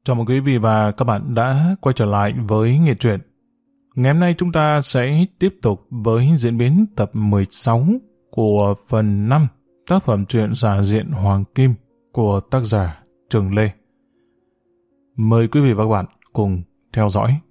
Chào mừng quý vị và các bạn đã quay trở lại với Nghệ Truyện. Ngày hôm nay chúng ta sẽ tiếp tục với diễn biến tập 16 của phần 5 tác phẩm truyện Giả Diện Hoàng Kim của tác giả Trường Lê. Mời quý vị và các bạn cùng theo dõi.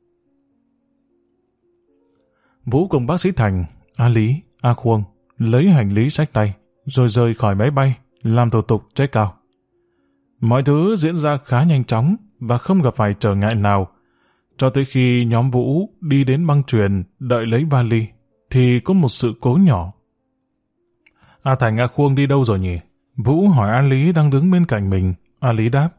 Vũ cùng bác sĩ Thành, A Lý, A Khuông lấy hành lý xách tay rồi rời khỏi máy bay làm thủ tục check out. Mọi thứ diễn ra khá nhanh chóng và không gặp phải trở ngại nào. Cho tới khi nhóm Vũ đi đến băng chuyền đợi lấy vali, thì có một sự cố nhỏ. A Thành, A Khuông đi đâu rồi nhỉ? Vũ hỏi A Lý đang đứng bên cạnh mình. A Lý đáp: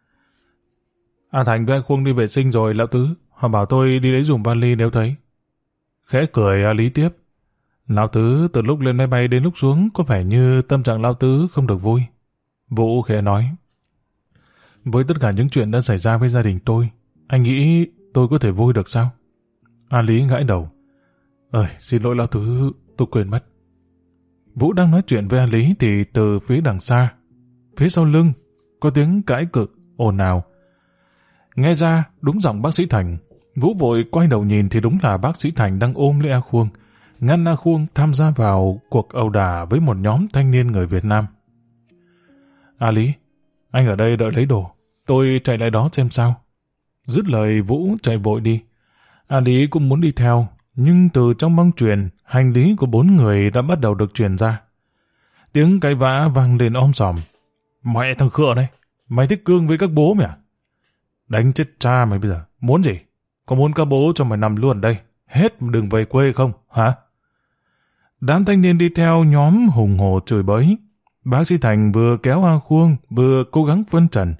A Thành với A Khuông đi vệ sinh rồi lão tứ. Họ bảo tôi đi lấy dùm vali nếu thấy. Khẽ cười, A Lý tiếp: Lão tứ từ lúc lên máy bay đến lúc xuống có vẻ như tâm trạng lão tứ không được vui. Vũ khẽ nói: Với tất cả những chuyện đã xảy ra với gia đình tôi, anh nghĩ tôi có thể vui được sao? A Lý gãi đầu: Xin lỗi lão tứ, tôi quên mất. Vũ đang nói chuyện với A Lý thì từ phía đằng xa, phía sau lưng, có tiếng cãi cự, ồn ào. Nghe ra đúng giọng bác sĩ Thành. Vũ vội quay đầu nhìn thì đúng là bác sĩ Thành đang ôm lấy A Khuông, ngăn A Khuông tham gia vào cuộc ẩu đả với một nhóm thanh niên người Việt Nam. A Lý, anh ở đây đợi lấy đồ, tôi chạy lại đó xem sao. Dứt lời Vũ chạy vội đi. A Lý cũng muốn đi theo, nhưng từ trong băng chuyền, hành lý của 4 người đã bắt đầu được truyền ra. Tiếng cãi vã vang lên om sòm. Mẹ thằng Khựa này, mày thích cương với các bố mày à? Đánh chết cha mày bây giờ, muốn gì? Có muốn các bố cho mày nằm luôn đây, hết đừng về quê không, hả? Đám thanh niên đi theo nhóm hùng hổ chửi bới. Bác sĩ Thành vừa kéo A Khuông, vừa cố gắng phân trần.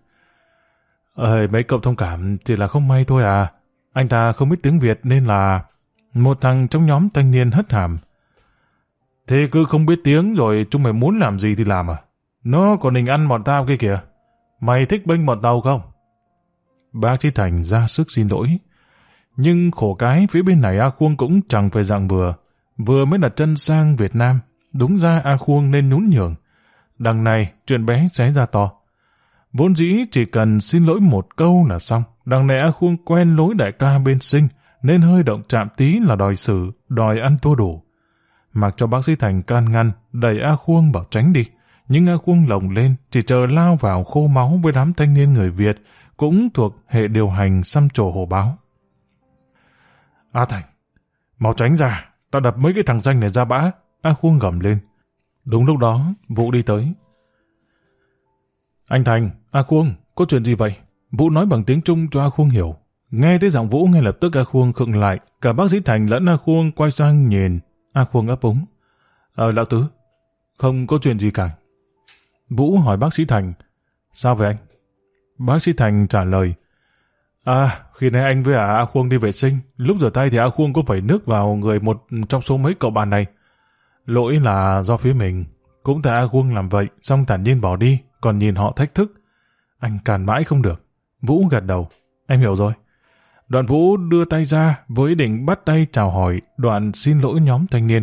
Mấy cậu thông cảm, chỉ là không may thôi à. Anh ta không biết tiếng Việt nên là... Một thằng trong nhóm thanh niên hất hàm: Thế cứ không biết tiếng rồi chúng mày muốn làm gì thì làm à? Nó còn định ăn bọn tao kia kìa. Mày thích bênh bọn tao không? Bác sĩ Thành ra sức xin lỗi. Nhưng khổ cái phía bên này A Khuông cũng chẳng phải dạng vừa mới đặt chân sang Việt Nam. Đúng ra A Khuông nên nhún nhường. Đằng này chuyện bé xé ra to. Vốn dĩ chỉ cần xin lỗi một câu là xong. Đằng này A Khuông quen lối đại ca bên Sinh nên hơi động chạm tí là đòi xử, đòi ăn thua đủ. Mặc cho bác sĩ Thành can ngăn, đẩy A Khuông bảo tránh đi. Nhưng A Khuông lồng lên, chỉ chờ lao vào khô máu với đám thanh niên người Việt, cũng thuộc hệ điều hành xăm trổ hổ báo. A Thành, mau tránh ra, tao đập mấy cái thằng danh này ra bã. A Khuông gầm lên. Đúng lúc đó, Vũ đi tới. Anh Thành, A Khuông, có chuyện gì vậy? Vũ nói bằng tiếng Trung cho A Khuông hiểu. Nghe thấy giọng Vũ ngay lập tức A Khuông khựng lại. Cả bác sĩ Thành lẫn A Khuông quay sang nhìn. A Khuông ấp úng: Lão tứ, không có chuyện gì cả. Vũ hỏi bác sĩ Thành: Sao vậy anh? Bác sĩ Thành trả lời: Khi nãy anh với A Khuông đi vệ sinh, lúc rửa tay thì A Khuông có vẩy nước vào người một trong số mấy cậu bạn này. Lỗi là do phía mình. Cũng tại A Khuông làm vậy, xong thản nhiên bỏ đi, còn nhìn họ thách thức. Anh cản mãi không được. Vũ gật đầu: Em hiểu rồi. Đoạn Vũ đưa tay ra với ý định bắt tay chào hỏi, đoạn xin lỗi nhóm thanh niên.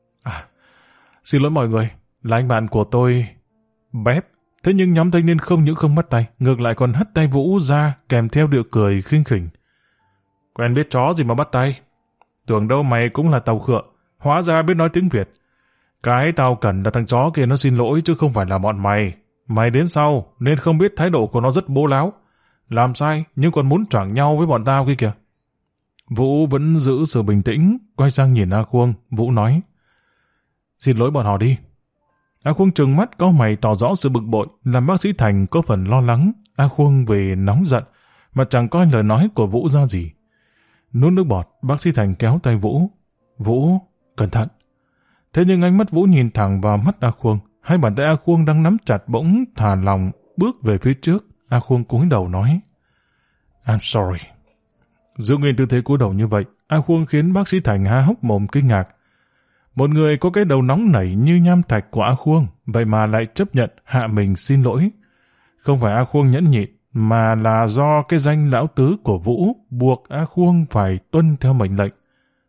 Xin lỗi mọi người, là anh bạn của tôi bép. Thế nhưng nhóm thanh niên không những không bắt tay, ngược lại còn hất tay Vũ ra kèm theo điệu cười khinh khỉnh. Quen biết chó gì mà bắt tay. Tưởng đâu mày cũng là tàu Khựa, hóa ra biết nói tiếng Việt. Cái tao cần là thằng chó kia nó xin lỗi chứ không phải là bọn mày. Mày đến sau nên không biết thái độ của nó rất bố láo. Làm sai nhưng còn muốn choảng nhau với bọn tao kia kìa. Vũ vẫn giữ sự bình tĩnh, quay sang nhìn A Khuông. Vũ nói: Xin lỗi bọn họ đi. A Khuông trừng mắt cau mày tỏ rõ sự bực bội, làm bác sĩ Thành có phần lo lắng. A Khuông vì nóng giận mà chẳng coi lời nói của Vũ ra gì. Nuốt nước bọt, bác sĩ Thành kéo tay Vũ. Vũ, cẩn thận. Thế nhưng ánh mắt Vũ nhìn thẳng vào mắt A Khuông. Hai bàn tay A Khuông đang nắm chặt bỗng thả lỏng bước về phía trước. A Khuông cúi đầu nói: I'm sorry. Giữ nguyên tư thế cúi đầu như vậy, A Khuông khiến bác sĩ Thành há hốc mồm kinh ngạc. Một người có cái đầu nóng nảy như nham thạch của A Khuông, vậy mà lại chấp nhận hạ mình xin lỗi. Không phải A Khuông nhẫn nhịn, mà là do cái danh lão tứ của Vũ buộc A Khuông phải tuân theo mệnh lệnh.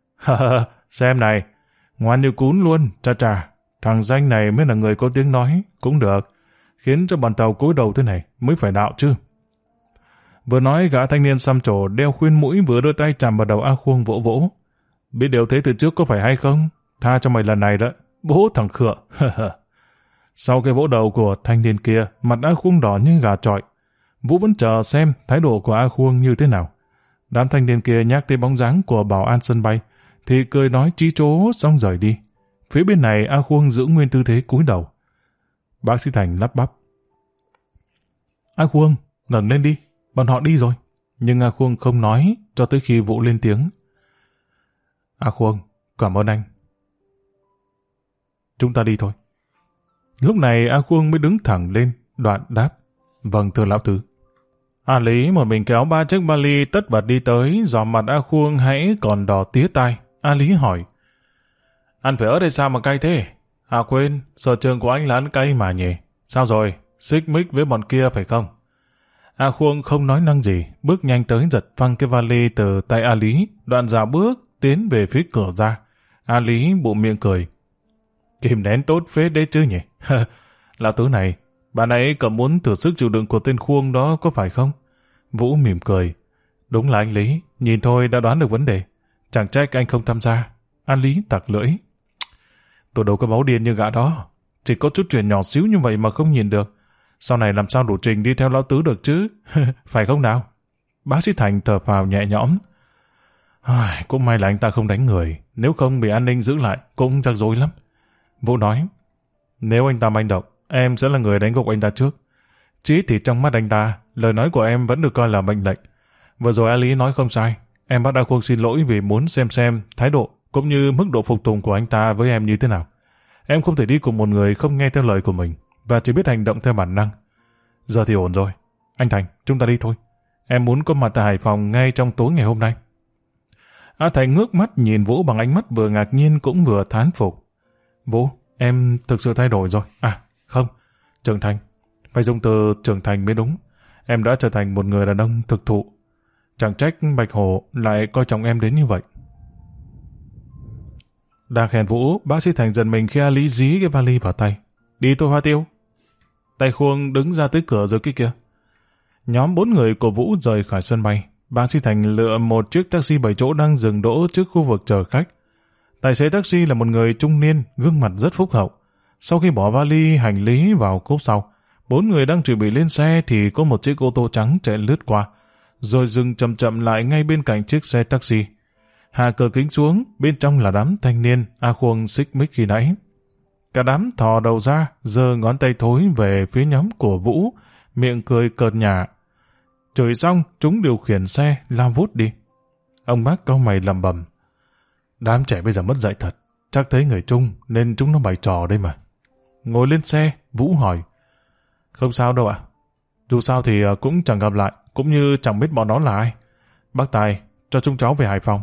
Xem này, ngoan như cún luôn, chà, thằng danh này mới là người có tiếng nói, cũng được, khiến cho bọn tàu cúi đầu thế này mới phải đạo chứ. Vừa nói gã thanh niên xăm trổ đeo khuyên mũi vừa đưa tay chạm vào đầu A Khuông vỗ vỗ. Biết điều thế từ trước có phải hay không? Tha cho mày lần này đó. Bố thằng khựa. Sau cái vỗ đầu của thanh niên kia, mặt A Khuông đỏ như gà chọi. Vũ vẫn chờ xem thái độ của A Khuông như thế nào. Đám thanh niên kia nhắc tới bóng dáng của bảo an sân bay, thì cười nói chí chố xong rời đi. Phía bên này A Khuông giữ nguyên tư thế cúi đầu. Bác sĩ Thành lắp bắp. A Khuông, ngẩng lên đi, bọn họ đi rồi. Nhưng A Khuông không nói cho tới khi Vũ lên tiếng. A Khuông, cảm ơn anh. Chúng ta đi thôi. Lúc này A Khuông mới đứng thẳng lên, đoạn đáp. Vâng thưa lão tứ. A Lý một mình kéo 3 chiếc vali tất bật đi tới, dò mặt A Khuông hãy còn đỏ tía tai. A Lý hỏi. Ăn phải ớt hay sao mà cay thế? À quên, sở trường của anh là ăn cay mà nhỉ. Sao rồi, xích mích với bọn kia phải không? A Khuông không nói năng gì, bước nhanh tới giật phăng cái vali từ tay A Lý, đoạn dạo bước tiến về phía cửa ra. A Lý bụng miệng cười. Kìm nén tốt phết đấy chứ nhỉ? Lão tứ này, bạn ấy cậu muốn thử sức chịu đựng của tên Khuông đó có phải không? Vũ mỉm cười. Đúng là anh Lý, nhìn thôi đã đoán được vấn đề. Chẳng trách anh không tham gia. A Lý tặc lưỡi. Tôi đâu có máu điên như gã đó. Chỉ có chút chuyện nhỏ xíu như vậy mà không nhìn được. Sau này làm sao đủ trình đi theo lão tứ được chứ? Phải không nào? Bác sĩ Thành thở phào nhẹ nhõm. Cũng may là anh ta không đánh người. Nếu không bị an ninh giữ lại cũng rắc rối lắm. Vũ nói. Nếu anh ta manh động, em sẽ là người đánh gục anh ta trước. Chí thì trong mắt anh ta, lời nói của em vẫn được coi là mệnh lệnh. Vừa rồi A Lý nói không sai. Em bắt A Khuông xin lỗi vì muốn xem thái độ cũng như mức độ phục tùng của anh ta với em như thế nào. Em không thể đi cùng một người không nghe theo lời của mình và chỉ biết hành động theo bản năng. Giờ thì ổn rồi. Anh Thành, chúng ta đi thôi. Em muốn có mặt tại Hải Phòng ngay trong tối ngày hôm nay. A Thành ngước mắt nhìn Vũ bằng ánh mắt vừa ngạc nhiên cũng vừa thán phục. Vũ, em thực sự thay đổi rồi. À, không, trưởng thành. Phải dùng từ trưởng thành mới đúng. Em đã trở thành một người đàn ông thực thụ. Chẳng trách Bạch Hổ lại coi trọng em đến như vậy. Đang khen Vũ, bác sĩ Thành giật mình khi A Lý dí cái vali vào tay. Đi thôi Hoa Tiêu. Tay Khuông đứng ra tới cửa rồi kia. Nhóm 4 người của Vũ rời khỏi sân bay. Bác sĩ Thành lựa một chiếc taxi 7 chỗ đang dừng đỗ trước khu vực chờ khách. Tài xế taxi là một người trung niên, gương mặt rất phúc hậu. Sau khi bỏ vali hành lý vào cốp sau, 4 người đang chuẩn bị lên xe thì có một chiếc ô tô trắng chạy lướt qua, rồi dừng chậm chậm lại ngay bên cạnh chiếc xe taxi. Hạ cửa kính xuống, bên trong là đám thanh niên A Khuông xích mích khi nãy. Cả đám thò đầu ra, giơ ngón tay thối về phía nhóm của Vũ, miệng cười cợt nhả. Chửi xong, chúng điều khiển xe lao vút đi. Ông bác cau mày lẩm bẩm. Đám trẻ bây giờ mất dạy thật, chắc thấy người Trung nên chúng nó bày trò đây mà. Ngồi lên xe, Vũ hỏi. Không sao đâu ạ. Dù sao thì cũng chẳng gặp lại, cũng như chẳng biết bọn nó là ai. Bác Tài, cho chúng cháu về Hải Phòng.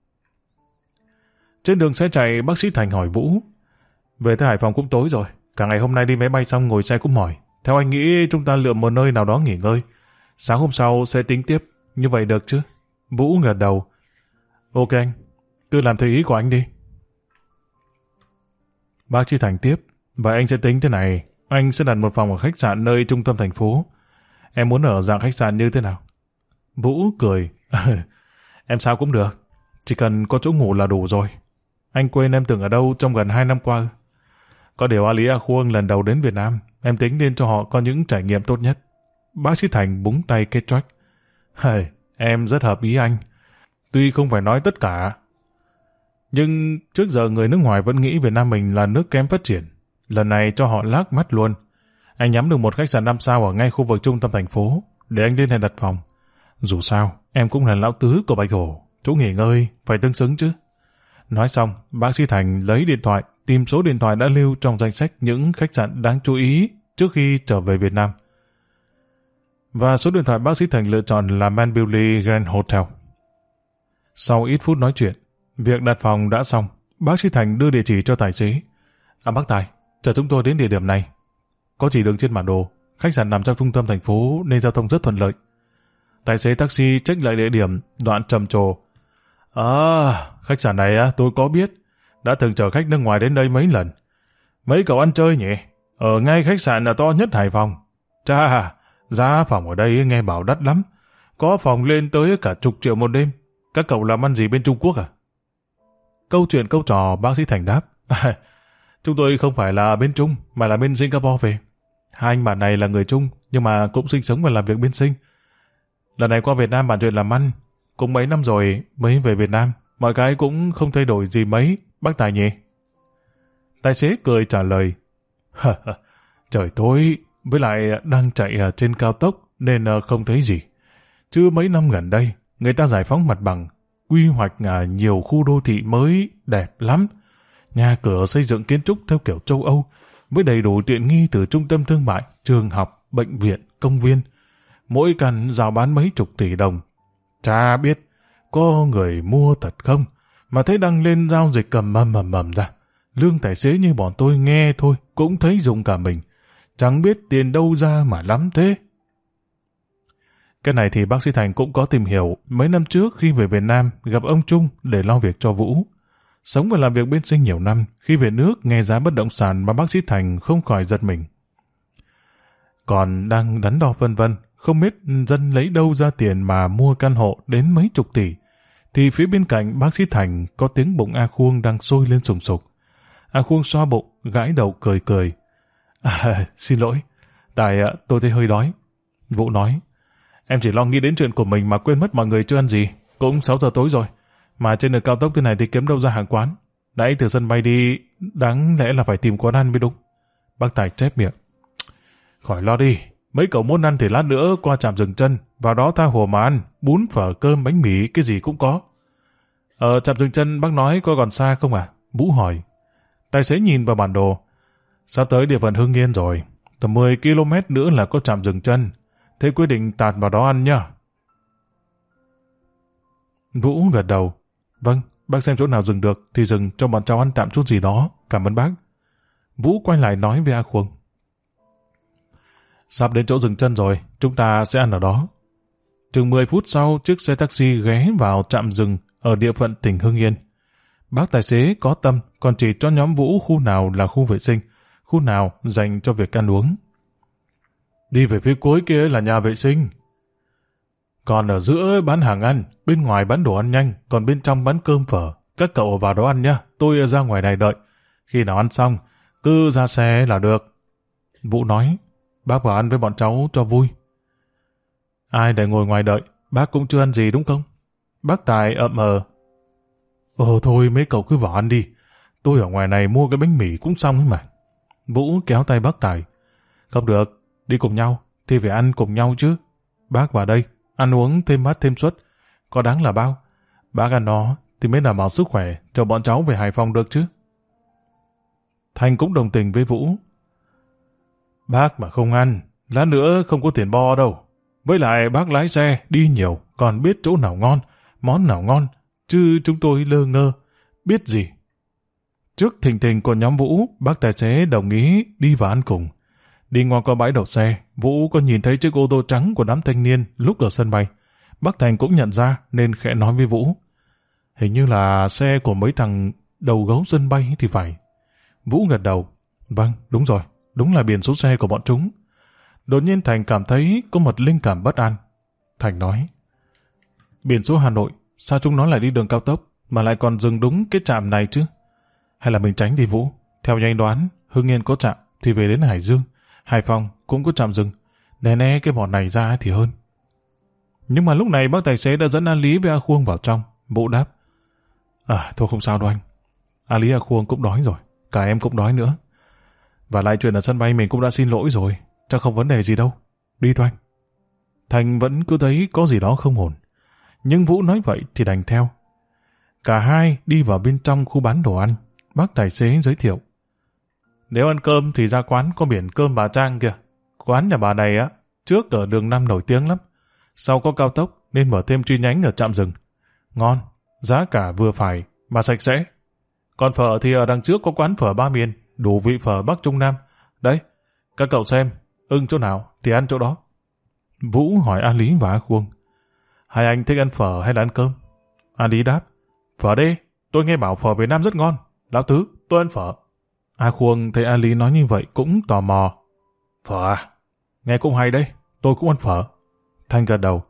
Trên đường xe chạy, bác sĩ Thành hỏi Vũ. Về tới Hải Phòng cũng tối rồi, cả ngày hôm nay đi máy bay xong ngồi xe cũng mỏi. Theo anh nghĩ chúng ta lựa một nơi nào đó nghỉ ngơi. Sáng hôm sau sẽ tính tiếp, như vậy được chứ? Vũ gật đầu. Ok anh, cứ làm theo ý của anh đi. Bác sĩ Thành tiếp. Vậy anh sẽ tính thế này, anh sẽ đặt một phòng ở khách sạn nơi trung tâm thành phố. Em muốn ở dạng khách sạn như thế nào? Vũ cười. Em sao cũng được, chỉ cần có chỗ ngủ là đủ rồi. Anh quên em từng ở đâu trong gần 2 năm qua. Có điều A Lý A Khuông lần đầu đến Việt Nam, em tính nên cho họ có những trải nghiệm tốt nhất. Bác sĩ Thành búng tay kết choách. Em rất hợp ý anh. Tuy không phải nói tất cả, nhưng trước giờ người nước ngoài vẫn nghĩ Việt Nam mình là nước kém phát triển. Lần này cho họ lác mắt luôn. Anh nhắm được một khách sạn 5 sao ở ngay khu vực trung tâm thành phố, để anh liên hệ đặt phòng. Dù sao, em cũng là lão tứ của Bạch Hổ, chỗ nghỉ ngơi phải tương xứng chứ. Nói xong, bác sĩ Thành lấy điện thoại, tìm số điện thoại đã lưu trong danh sách những khách sạn đáng chú ý trước khi trở về Việt Nam. Và số điện thoại bác sĩ Thành lựa chọn là Manbury Grand Hotel. Sau ít phút nói chuyện, việc đặt phòng đã xong, bác sĩ Thành đưa địa chỉ cho tài xế. Bác Tài, chở chúng tôi đến địa điểm này. Có chỉ đường trên bản đồ, khách sạn nằm trong trung tâm thành phố nên giao thông rất thuận lợi. Tài xế taxi check lại địa điểm, đoạn trầm trồ. Khách sạn này tôi có biết, đã từng chở khách nước ngoài đến đây mấy lần. Mấy cậu ăn chơi nhỉ? Ở ngay khách sạn là to nhất Hải Phòng. Chà, giá phòng ở đây nghe bảo đắt lắm. Có phòng lên tới cả chục triệu một đêm. Các cậu làm ăn gì bên Trung Quốc à? Câu chuyện câu trò bác sĩ Thành đáp. Chúng tôi không phải là bên Trung, mà là bên Singapore về. Hai anh bạn này là người Trung, nhưng mà cũng sinh sống và làm việc bên Sing. Lần này qua Việt Nam bàn chuyện làm ăn, cũng mấy năm rồi mới về Việt Nam. Mọi cái cũng không thay đổi gì mấy, bác Tài nhỉ? Tài xế cười trả lời. Trời tối, với lại đang chạy trên cao tốc nên không thấy gì. Chứ mấy năm gần đây, người ta giải phóng mặt bằng, quy hoạch nhiều khu đô thị mới đẹp lắm. Nhà cửa xây dựng kiến trúc theo kiểu châu Âu, với đầy đủ tiện nghi từ trung tâm thương mại, trường học, bệnh viện, công viên. Mỗi căn rao bán mấy chục tỷ đồng. Chả biết có người mua thật không, mà thấy đăng lên giao dịch cầm mầm ra. Lương tài xế như bọn tôi nghe thôi cũng thấy rụng cả mình. Chẳng biết tiền đâu ra mà lắm thế. Cái này thì bác sĩ Thành cũng có tìm hiểu. Mấy năm trước khi về Việt Nam gặp ông Trung để lo việc cho Vũ. Sống và làm việc bên Sinh nhiều năm, khi về nước nghe giá bất động sản mà bác sĩ Thành không khỏi giật mình. Còn đang đắn đo vân vân, không biết dân lấy đâu ra tiền mà mua căn hộ đến mấy chục tỷ, thì phía bên cạnh bác sĩ Thành có tiếng bụng A Khuông đang sôi lên sùng sục. A Khuông xoa bụng, gãi đầu cười cười. Xin lỗi, tại tôi thấy hơi đói. Vũ nói, em chỉ lo nghĩ đến chuyện của mình mà quên mất mọi người chưa ăn gì. Cũng 6 giờ tối rồi, mà trên đường cao tốc thế này thì kiếm đâu ra hàng quán. Nãy từ sân bay đi, đáng lẽ là phải tìm quán ăn mới đúng. Bác Tài chép miệng. Khỏi lo đi, mấy cậu muốn ăn thì lát nữa qua trạm dừng chân, vào đó tha hồ mà ăn, bún, phở, cơm, bánh mì, cái gì cũng có. Trạm dừng chân bác nói có còn xa không à? Vũ hỏi. Tài xế nhìn vào bản đồ. Sắp tới địa phận Hưng Yên rồi, tầm 10 km nữa là có trạm dừng chân. Thế quyết định tạt vào đó ăn nhá. Vũ gật đầu. Vâng, bác xem chỗ nào dừng được thì dừng cho bọn cháu ăn tạm chút gì đó. Cảm ơn bác. Vũ quay lại nói với A Khuông. Sắp đến chỗ dừng chân rồi, chúng ta sẽ ăn ở đó. Chừng 10 phút sau, chiếc xe taxi ghé vào trạm dừng ở địa phận tỉnh Hưng Yên. Bác tài xế có tâm còn chỉ cho nhóm Vũ khu nào là khu vệ sinh, khu nào dành cho việc ăn uống. Đi về phía cuối kia là nhà vệ sinh. Còn ở giữa bán hàng ăn, bên ngoài bán đồ ăn nhanh, còn bên trong bán cơm phở. Các cậu vào đó ăn nhá, tôi ra ngoài này đợi. Khi nào ăn xong, cứ ra xe là được. Vũ nói, bác vào ăn với bọn cháu cho vui. Ai để ngồi ngoài đợi, bác cũng chưa ăn gì đúng không? Bác Tài ậm ờ. Thôi mấy cậu cứ vào ăn đi, tôi ở ngoài này mua cái bánh mì cũng xong ấy mà. Vũ kéo tay bác Tài. Không được, đi cùng nhau, thì phải ăn cùng nhau chứ. Bác vào đây, ăn uống thêm mát thêm suất, có đáng là bao. Bác ăn nó thì mới đảm bảo sức khỏe cho bọn cháu về Hải Phòng được chứ. Thành cũng đồng tình với Vũ. Bác mà không ăn, lát nữa không có tiền bo đâu. Với lại bác lái xe, đi nhiều, còn biết chỗ nào ngon, món nào ngon, chứ chúng tôi lơ ngơ, biết gì. Trước thình thình của nhóm Vũ, bác tài xế đồng ý đi vào ăn cùng. Đi ngang qua bãi đậu xe, Vũ có nhìn thấy chiếc ô tô trắng của đám thanh niên lúc ở sân bay. Bác Thành cũng nhận ra nên khẽ nói với Vũ. Hình như là xe của mấy thằng đầu gấu sân bay thì phải. Vũ gật đầu. Vâng, đúng rồi, đúng là biển số xe của bọn chúng. Đột nhiên Thành cảm thấy có một linh cảm bất an. Thành nói, biển số Hà Nội, sao chúng nó lại đi đường cao tốc mà lại còn dừng đúng cái trạm này chứ? Hay là mình tránh đi Vũ? Theo như anh đoán, Hưng Yên có trạm thì về đến Hải Dương, Hải Phòng cũng có trạm dừng. Né cái bọn này ra thì hơn. Nhưng mà lúc này bác tài xế đã dẫn A Lý với A Khuông vào trong. Vũ đáp, thôi không sao đâu anh. A Lý A Khuông cũng đói rồi, cả em cũng đói nữa. Và lại chuyện ở sân bay mình cũng đã xin lỗi rồi, chắc không vấn đề gì đâu. Đi thôi anh. Thành vẫn cứ thấy có gì đó không ổn. Nhưng Vũ nói vậy thì đành theo. Cả hai đi vào bên trong khu bán đồ ăn. Bác tài xế giới thiệu. Nếu ăn cơm thì ra quán có biển cơm bà Trang kìa. Quán nhà bà này á, trước ở đường 5 nổi tiếng lắm. Sau có cao tốc nên mở thêm chi nhánh ở trạm dừng. Ngon, giá cả vừa phải mà sạch sẽ. Còn phở thì ở đằng trước có quán phở ba miền, đủ vị phở Bắc Trung Nam. Đấy, các cậu xem, ưng chỗ nào thì ăn chỗ đó. Vũ hỏi A Lý và A Khuông. Hai anh thích ăn phở hay là ăn cơm? A Lý đáp, phở đi, tôi nghe bảo phở Việt Nam rất ngon. Lão Tứ, tôi ăn phở. A Khuông thấy A Lý nói như vậy cũng tò mò. Phở à? Nghe cũng hay đấy, tôi cũng ăn phở. Thanh gật đầu.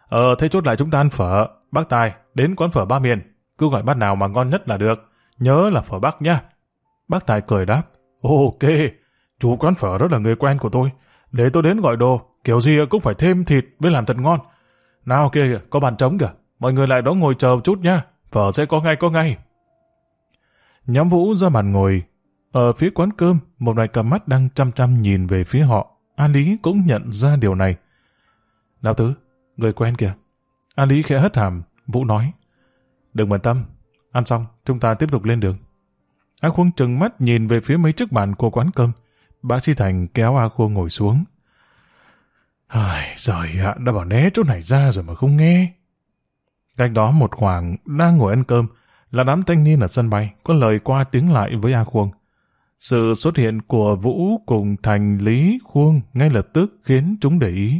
Thế chốt lại chúng ta ăn phở. Bác Tài, đến quán phở Ba Miền. Cứ gọi bát nào mà ngon nhất là được. Nhớ là phở Bắc nhá. Bác Tài cười đáp. Ok, chủ quán phở rất là người quen của tôi. Để tôi đến gọi đồ, kiểu gì cũng phải thêm thịt với làm thật ngon. Nào kia kìa, có bàn trống kìa. Mọi người lại đó ngồi chờ một chút nhá. Phở sẽ có ngay. Nhóm Vũ ra bàn ngồi. Ở phía quán cơm, một vài cặp mắt đang chăm chăm nhìn về phía họ. A Lý cũng nhận ra điều này. Lão Tứ, người quen kìa. A Lý khẽ hất hàm. Vũ nói. Đừng bận tâm. Ăn xong, chúng ta tiếp tục lên đường. A Khuông trừng mắt nhìn về phía mấy chiếc bàn của quán cơm. Bác Sĩ Thành kéo A Khuông ngồi xuống. Trời ạ, đã bảo né chỗ này ra rồi mà không nghe. Cách đó một khoảng đang ngồi ăn cơm là đám thanh niên ở sân bay có lời qua tiếng lại với A Khuông. Sự xuất hiện của Vũ cùng Thành, Lý, Khuông ngay lập tức khiến chúng để ý.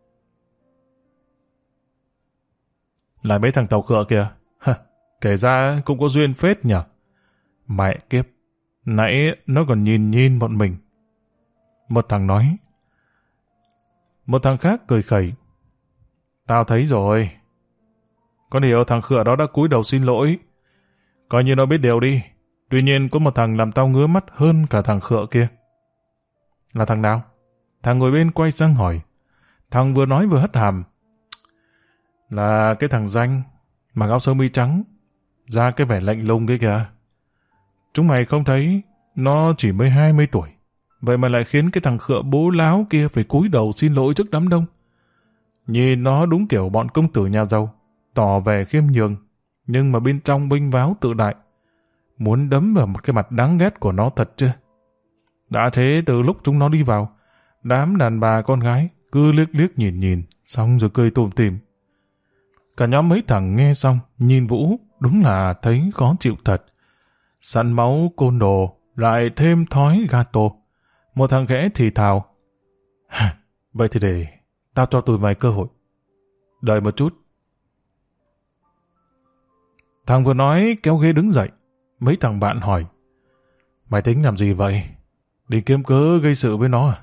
Lại mấy thằng tàu khựa kìa. Kể ra cũng có duyên phết nhở. Mẹ kiếp, nãy nó còn nhìn bọn mình. Một thằng nói. Một thằng khác cười khẩy. Tao thấy rồi. Có điều thằng khựa đó đã cúi đầu xin lỗi. Coi như nó biết điều đi. Tuy nhiên có một thằng làm tao ngứa mắt hơn cả thằng khựa kia. Là thằng nào? Thằng ngồi bên quay sang hỏi. Thằng vừa nói vừa hất hàm. Là cái thằng Danh, mặc áo sơ mi trắng, ra cái vẻ lạnh lùng kia kìa. Chúng mày không thấy nó chỉ mới 20 tuổi. Vậy mà lại khiến cái thằng khựa bố láo kia phải cúi đầu xin lỗi trước đám đông. Nhìn nó đúng kiểu bọn công tử nhà giàu, tỏ vẻ khiêm nhường, nhưng mà bên trong vinh váo tự đại. Muốn đấm vào một cái mặt đáng ghét của nó thật chưa? Đã thế từ lúc chúng nó đi vào, đám đàn bà con gái cứ liếc liếc nhìn, xong rồi cười tủm tỉm. Cả nhóm mấy thằng nghe xong, nhìn Vũ, đúng là thấy khó chịu thật. Sẵn máu côn đồ, lại thêm thói gato. Một thằng khẽ thì thào. Vậy thì để tao cho tụi mày cơ hội. Đợi một chút. Thằng vừa nói kéo ghế đứng dậy. Mấy thằng bạn hỏi. Mày tính làm gì vậy? Đi kiếm cớ gây sự với nó à?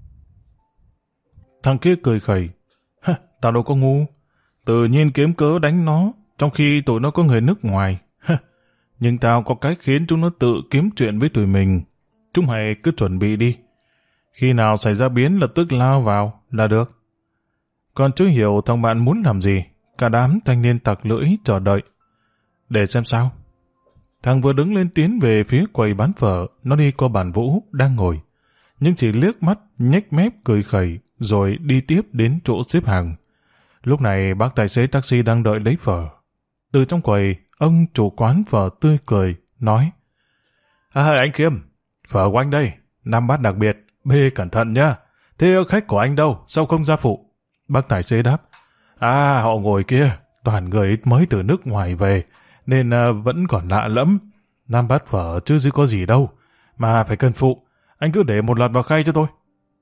Thằng kia cười khẩy. Tao đâu có ngu. Tự nhiên kiếm cớ đánh nó, trong khi tụi nó có người nước ngoài. Nhưng tao có cách khiến chúng nó tự kiếm chuyện với tụi mình. Chúng mày cứ chuẩn bị đi. Khi nào xảy ra biến lập tức lao vào là được. Còn chưa hiểu thằng bạn muốn làm gì, cả đám thanh niên tặc lưỡi chờ đợi. Để xem sao. Thằng vừa đứng lên tiến về phía quầy bán phở, nó đi qua bàn Vũ đang ngồi. Nhưng chỉ liếc mắt, nhếch mép cười khẩy, rồi đi tiếp đến chỗ xếp hàng. Lúc này bác tài xế taxi đang đợi lấy phở. Từ trong quầy, ông chủ quán phở tươi cười, nói. Anh Khiêm, phở của anh đây, 5 bát đặc biệt, bê cẩn thận nhá. Thế khách của anh đâu, sao không ra phụ? Bác tài xế đáp. Họ ngồi kia, toàn người mới từ nước ngoài về, nên vẫn còn lạ lẫm. 5 bát phở chứ có gì đâu, mà phải cần phụ. Anh cứ để một loạt vào khay cho tôi.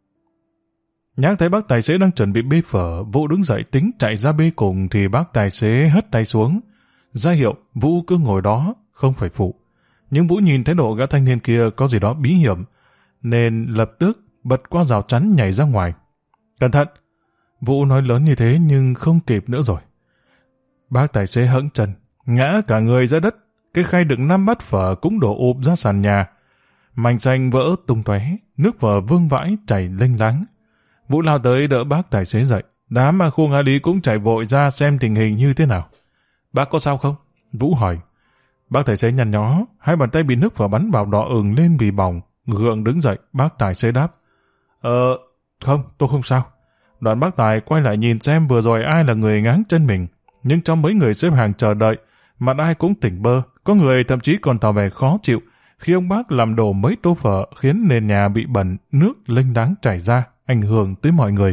Nhắc thấy bác tài xế đang chuẩn bị bê phở, Vũ đứng dậy tính chạy ra bê cùng thì bác tài xế hất tay xuống. Ra hiệu, Vũ cứ ngồi đó, không phải phụ. Nhưng Vũ nhìn thái độ gã thanh niên kia có gì đó bí hiểm, nên lập tức bật qua rào chắn nhảy ra ngoài. Cẩn thận! Vũ nói lớn như thế nhưng không kịp nữa rồi. Bác tài xế hẫng chân, ngã cả người ra đất, cái khay đựng 5 bát phở cũng đổ ụp ra sàn nhà. Mảnh xanh vỡ tung tóe, nước phở vương vãi chảy lênh láng. Vũ lao tới đỡ bác tài xế dậy, đám mà khu A Lý cũng chạy vội ra xem tình hình như thế nào. Bác có sao không? Vũ hỏi. Bác tài xế nhăn nhó, hai bàn tay bị nước phở bắn vào đỏ ửng lên vì bỏng, gượng đứng dậy. Bác tài xế đáp. Không, tôi không sao. Đoạn bác tài quay lại nhìn xem vừa rồi ai là người ngáng chân mình, nhưng trong mấy người xếp hàng chờ đợi, mặt ai cũng tỉnh bơ, có người thậm chí còn tỏ vẻ khó chịu khi ông bác làm đổ mấy tô phở khiến nền nhà bị bẩn, nước lênh đáng chảy ra, ảnh hưởng tới mọi người.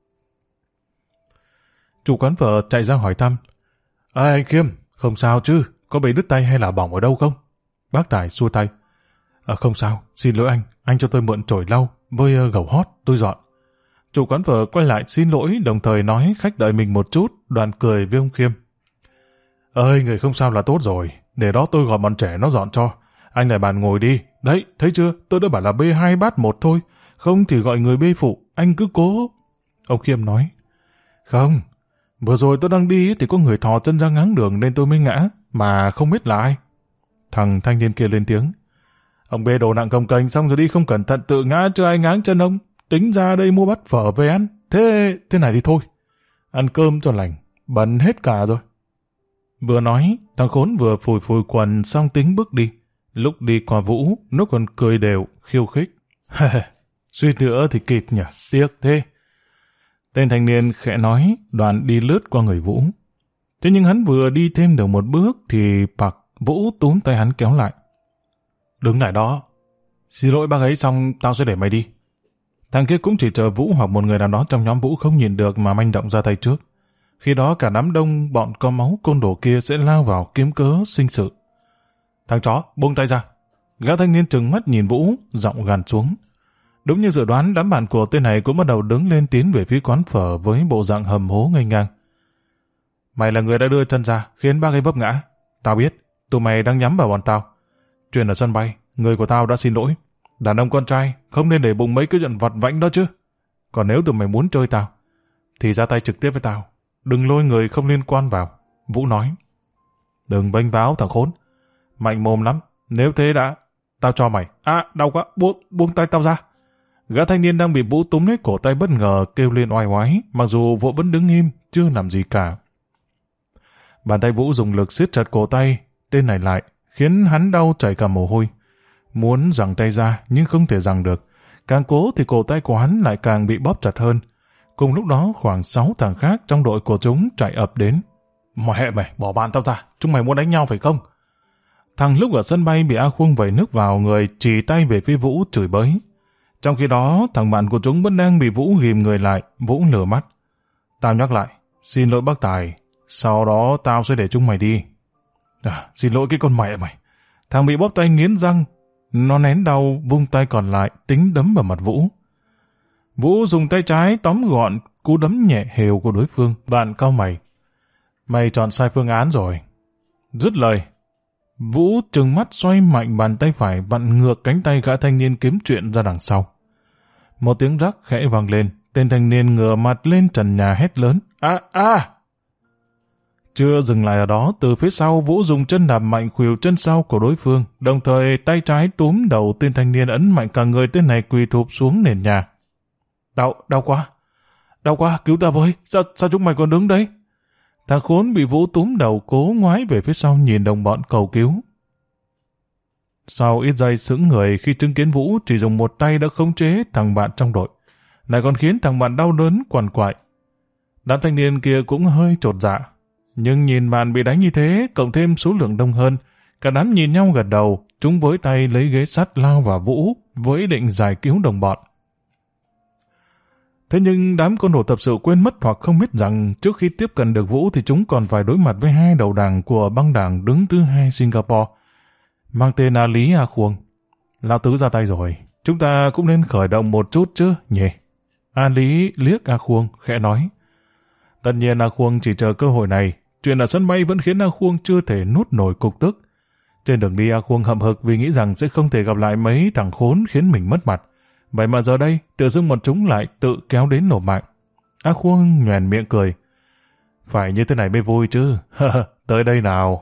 Chủ quán phở chạy ra hỏi thăm. Anh Khiêm, không sao chứ, có bị đứt tay hay là bỏng ở đâu không? Bác Tài xua tay. Không sao, xin lỗi anh cho tôi mượn chổi lau với gầu hót, tôi dọn. Chủ quán phở quay lại xin lỗi, đồng thời nói khách đợi mình một chút, đoàn cười với ông Khiêm. Người không sao là tốt rồi, để đó tôi gọi bọn trẻ nó dọn cho. Anh lại bàn ngồi đi, đấy, thấy chưa, tôi đã bảo là bê 2 bát một thôi, không thì gọi người bê phụ, anh cứ cố. Ông Khiêm nói. Không, Vừa rồi tôi đang đi thì có người thò chân ra ngáng đường nên tôi mới ngã, mà không biết là ai. Thằng thanh niên kia lên tiếng. Ông bê đồ nặng cồng kềnh xong rồi đi không cẩn thận tự ngã chứ ai ngáng chân ông. Tính ra đây mua bát phở về ăn. Thế này đi thôi. Ăn cơm cho lành, bẩn hết cả rồi. Vừa nói, thằng khốn vừa phủi phủi quần xong tính bước đi. Lúc đi qua Vũ, nó còn cười đều, khiêu khích. Suýt nữa thì kịp nhỉ, tiếc thế. Tên thanh niên khẽ nói, đoạn đi lướt qua người Vũ. Thế nhưng hắn vừa đi thêm được một bước thì Pặc Vũ túm tay hắn kéo lại. Đứng lại đó. Xin lỗi bác ấy xong tao sẽ để mày đi. Thằng kia cũng chỉ chờ Vũ hoặc một người nào đó trong nhóm Vũ không nhìn được mà manh động ra tay trước. Khi đó cả đám đông bọn có máu côn đồ kia sẽ lao vào kiếm cớ sinh sự. Thằng chó, buông tay ra. Gã thanh niên trừng mắt nhìn Vũ, giọng gằn xuống. Đúng như dự đoán, đám bạn của tên này cũng bắt đầu đứng lên tiến về phía quán phở với bộ dạng hầm hố nghênh ngang. Mày là người đã đưa chân ra, khiến bác ấy vấp ngã. Tao biết, tụi mày đang nhắm vào bọn tao. Chuyện ở sân bay, người của tao đã xin lỗi. Đàn ông con trai không nên để bụng mấy cái chuyện vặt vãnh đó chứ. Còn nếu tụi mày muốn chơi tao, thì ra tay trực tiếp với tao. Đừng lôi người không liên quan vào. Vũ nói. Đừng vênh váo thằng khốn. Mạnh mồm lắm. Nếu thế đã, tao cho mày. Đau quá, buông tay tao ra. Gã thanh niên đang bị Vũ túm lấy cổ tay bất ngờ kêu lên oai oái, mặc dù Vũ vẫn đứng im, chưa làm gì cả. Bàn tay Vũ dùng lực siết chặt cổ tay tên này lại, khiến hắn đau chảy cả mồ hôi. Muốn giằng tay ra nhưng không thể giằng được. Càng cố thì cổ tay của hắn lại càng bị bóp chặt hơn. Cùng lúc đó khoảng 6 thằng khác trong đội của chúng chạy ập đến. Mẹ mày, bỏ bàn tao ra, chúng mày muốn đánh nhau phải không? Thằng lúc ở sân bay bị A Khuông vẩy nước vào người, chỉ tay về phía Vũ chửi bới. Trong khi đó, thằng bạn của chúng vẫn đang bị Vũ ghìm người lại. Vũ lửa mắt. Tao nhắc lại, xin lỗi bác Tài, sau đó tao sẽ để chúng mày đi. Xin lỗi cái con mẹ mày. Thằng bị bóp tay nghiến răng, nó nén đau vung tay còn lại tính đấm vào mặt Vũ. Vũ dùng tay trái tóm gọn cú đấm nhẹ hều của đối phương. Bạn cau mày. Mày chọn sai phương án rồi. Dứt lời, Vũ trừng mắt xoay mạnh bàn tay phải vặn ngược cánh tay gã thanh niên kiếm chuyện ra đằng sau. Một tiếng rắc khẽ vang lên, tên thanh niên ngửa mặt lên trần nhà hét lớn. Chưa dừng lại ở đó, từ phía sau Vũ dùng chân đạp mạnh khuỷu chân sau của đối phương, đồng thời tay trái túm đầu tên thanh niên ấn mạnh cả người tên này quỳ thụp xuống nền nhà. Đau quá, cứu ta với, sao chúng mày còn đứng đấy? Thằng khốn bị Vũ túm đầu cố ngoái về phía sau nhìn đồng bọn cầu cứu. Sau ít giây sững người khi chứng kiến Vũ chỉ dùng một tay đã khống chế thằng bạn trong đội, lại còn khiến thằng bạn đau đớn quằn quại. Đám thanh niên kia cũng hơi chột dạ, nhưng nhìn bạn bị đánh như thế, cộng thêm số lượng đông hơn, cả đám nhìn nhau gật đầu, chúng với tay lấy ghế sắt lao vào Vũ với ý định giải cứu đồng bọn. Thế nhưng đám côn đồ tập sự quên mất hoặc không biết rằng trước khi tiếp cận được Vũ thì chúng còn phải đối mặt với hai đầu đảng của băng đảng đứng thứ hai Singapore, mang tên A Lý A Khuông. Lão Tứ ra tay rồi, chúng ta cũng nên khởi động một chút chứ nhỉ? A Lý liếc A Khuông khẽ nói. Tất nhiên A Khuông chỉ chờ cơ hội này, chuyện ở sân bay vẫn khiến A Khuông chưa thể nuốt nổi cục tức. Trên đường đi A Khuông hậm hực vì nghĩ rằng sẽ không thể gặp lại mấy thằng khốn khiến mình mất mặt. Vậy mà giờ đây, tự dưng một chúng lại tự kéo đến nổ mạng. A Khuông nhoẻn miệng cười. Phải như thế này mới vui chứ. Tới đây nào.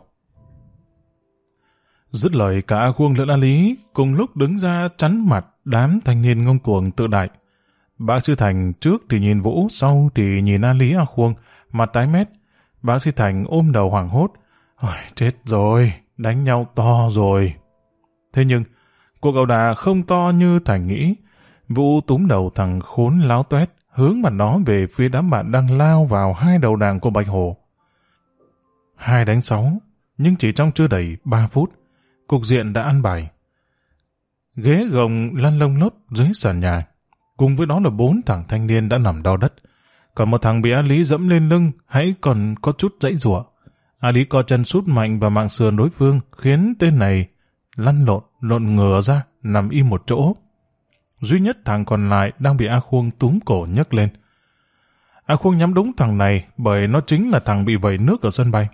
Dứt lời, cả A Khuông lẫn A Lý cùng lúc đứng ra chắn mặt đám thanh niên ngông cuồng tự đại. Bác Sư Thành trước thì nhìn Vũ, sau thì nhìn A Lý A Khuông, mặt tái mét. Bác Sư Thành ôm đầu hoảng hốt. Chết rồi, đánh nhau to rồi. Thế nhưng, cuộc ẩu đả không to như Thành nghĩ. Vũ túm đầu thằng khốn láo toét, hướng mặt nó về phía đám bạn đang lao vào hai đầu đàn của Bạch Hổ. 2 đánh 6, nhưng chỉ trong chưa đầy 3 phút, cục diện đã ăn bài. Ghế gồng lăn lông lốc dưới sàn nhà, cùng với đó là 4 thằng thanh niên đã nằm đau đất. Còn một thằng bị A Lý dẫm lên lưng, hãy còn có chút dãy giụa. A Lý co chân sút mạnh vào mạng sườn đối phương, khiến tên này lăn lộn ngửa ra, nằm im một chỗ. Duy nhất thằng còn lại đang bị A Khuông túm cổ nhấc lên. A Khuông nhắm đúng thằng này bởi nó chính là thằng bị vẩy nước ở sân bay.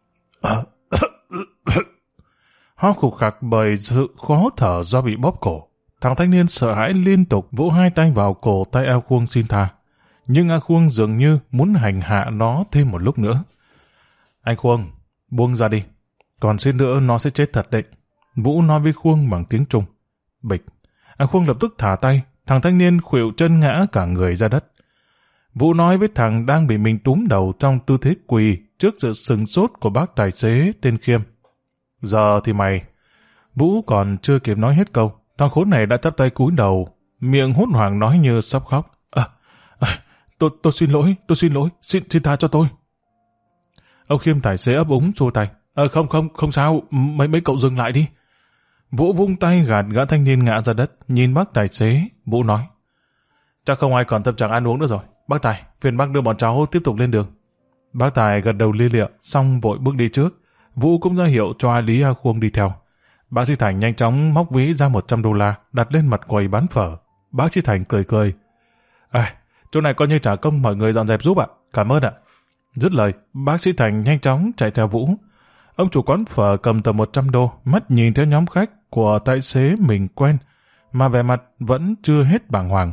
Ho khục khặc bởi sự khó thở do bị bóp cổ. Thằng thanh niên sợ hãi liên tục vỗ 2 tay vào cổ tay A Khuông xin tha. nhưng A Khuông dường như muốn hành hạ nó thêm một lúc nữa. Anh Khuông, buông ra đi. Còn xin nữa nó sẽ chết thật đấy. Vũ nói với Khuông bằng tiếng Trung. Bịch. A Khuông lập tức thả tay, thằng thanh niên khuỵu chân ngã cả người ra đất. Vũ nói với thằng đang bị mình túm đầu trong tư thế quỳ trước sự sừng sốt của bác tài xế tên Khiêm. Giờ thì mày. Vũ còn chưa kịp nói hết câu, thằng khốn này đã chắp tay cúi đầu, miệng hốt hoảng nói như sắp khóc. Tôi xin lỗi, xin tha cho tôi. Ông Khiêm tài xế ấp úng xua tay. Không sao, mấy cậu dừng lại đi. Vũ vung tay gạt gã thanh niên ngã ra đất, nhìn bác tài xế. Vũ nói, chắc không ai còn tâm trạng ăn uống nữa rồi. Bác Tài, phiền bác đưa bọn cháu tiếp tục lên đường. Bác Tài gật đầu lia lịa, xong vội bước đi trước. Vũ cũng ra hiệu cho A Lý A Khuông đi theo. Bác Sĩ Thành nhanh chóng móc ví ra $100 đặt lên mặt quầy bán phở. Bác Sĩ Thành cười. Chỗ này coi như trả công mọi người dọn dẹp giúp ạ. Cảm ơn ạ. Dứt lời, bác Sĩ Thành nhanh chóng chạy theo Vũ. Ông chủ quán phở cầm tờ $100, mắt nhìn theo nhóm khách của tài xế mình quen, mà vẻ mặt vẫn chưa hết bàng hoàng.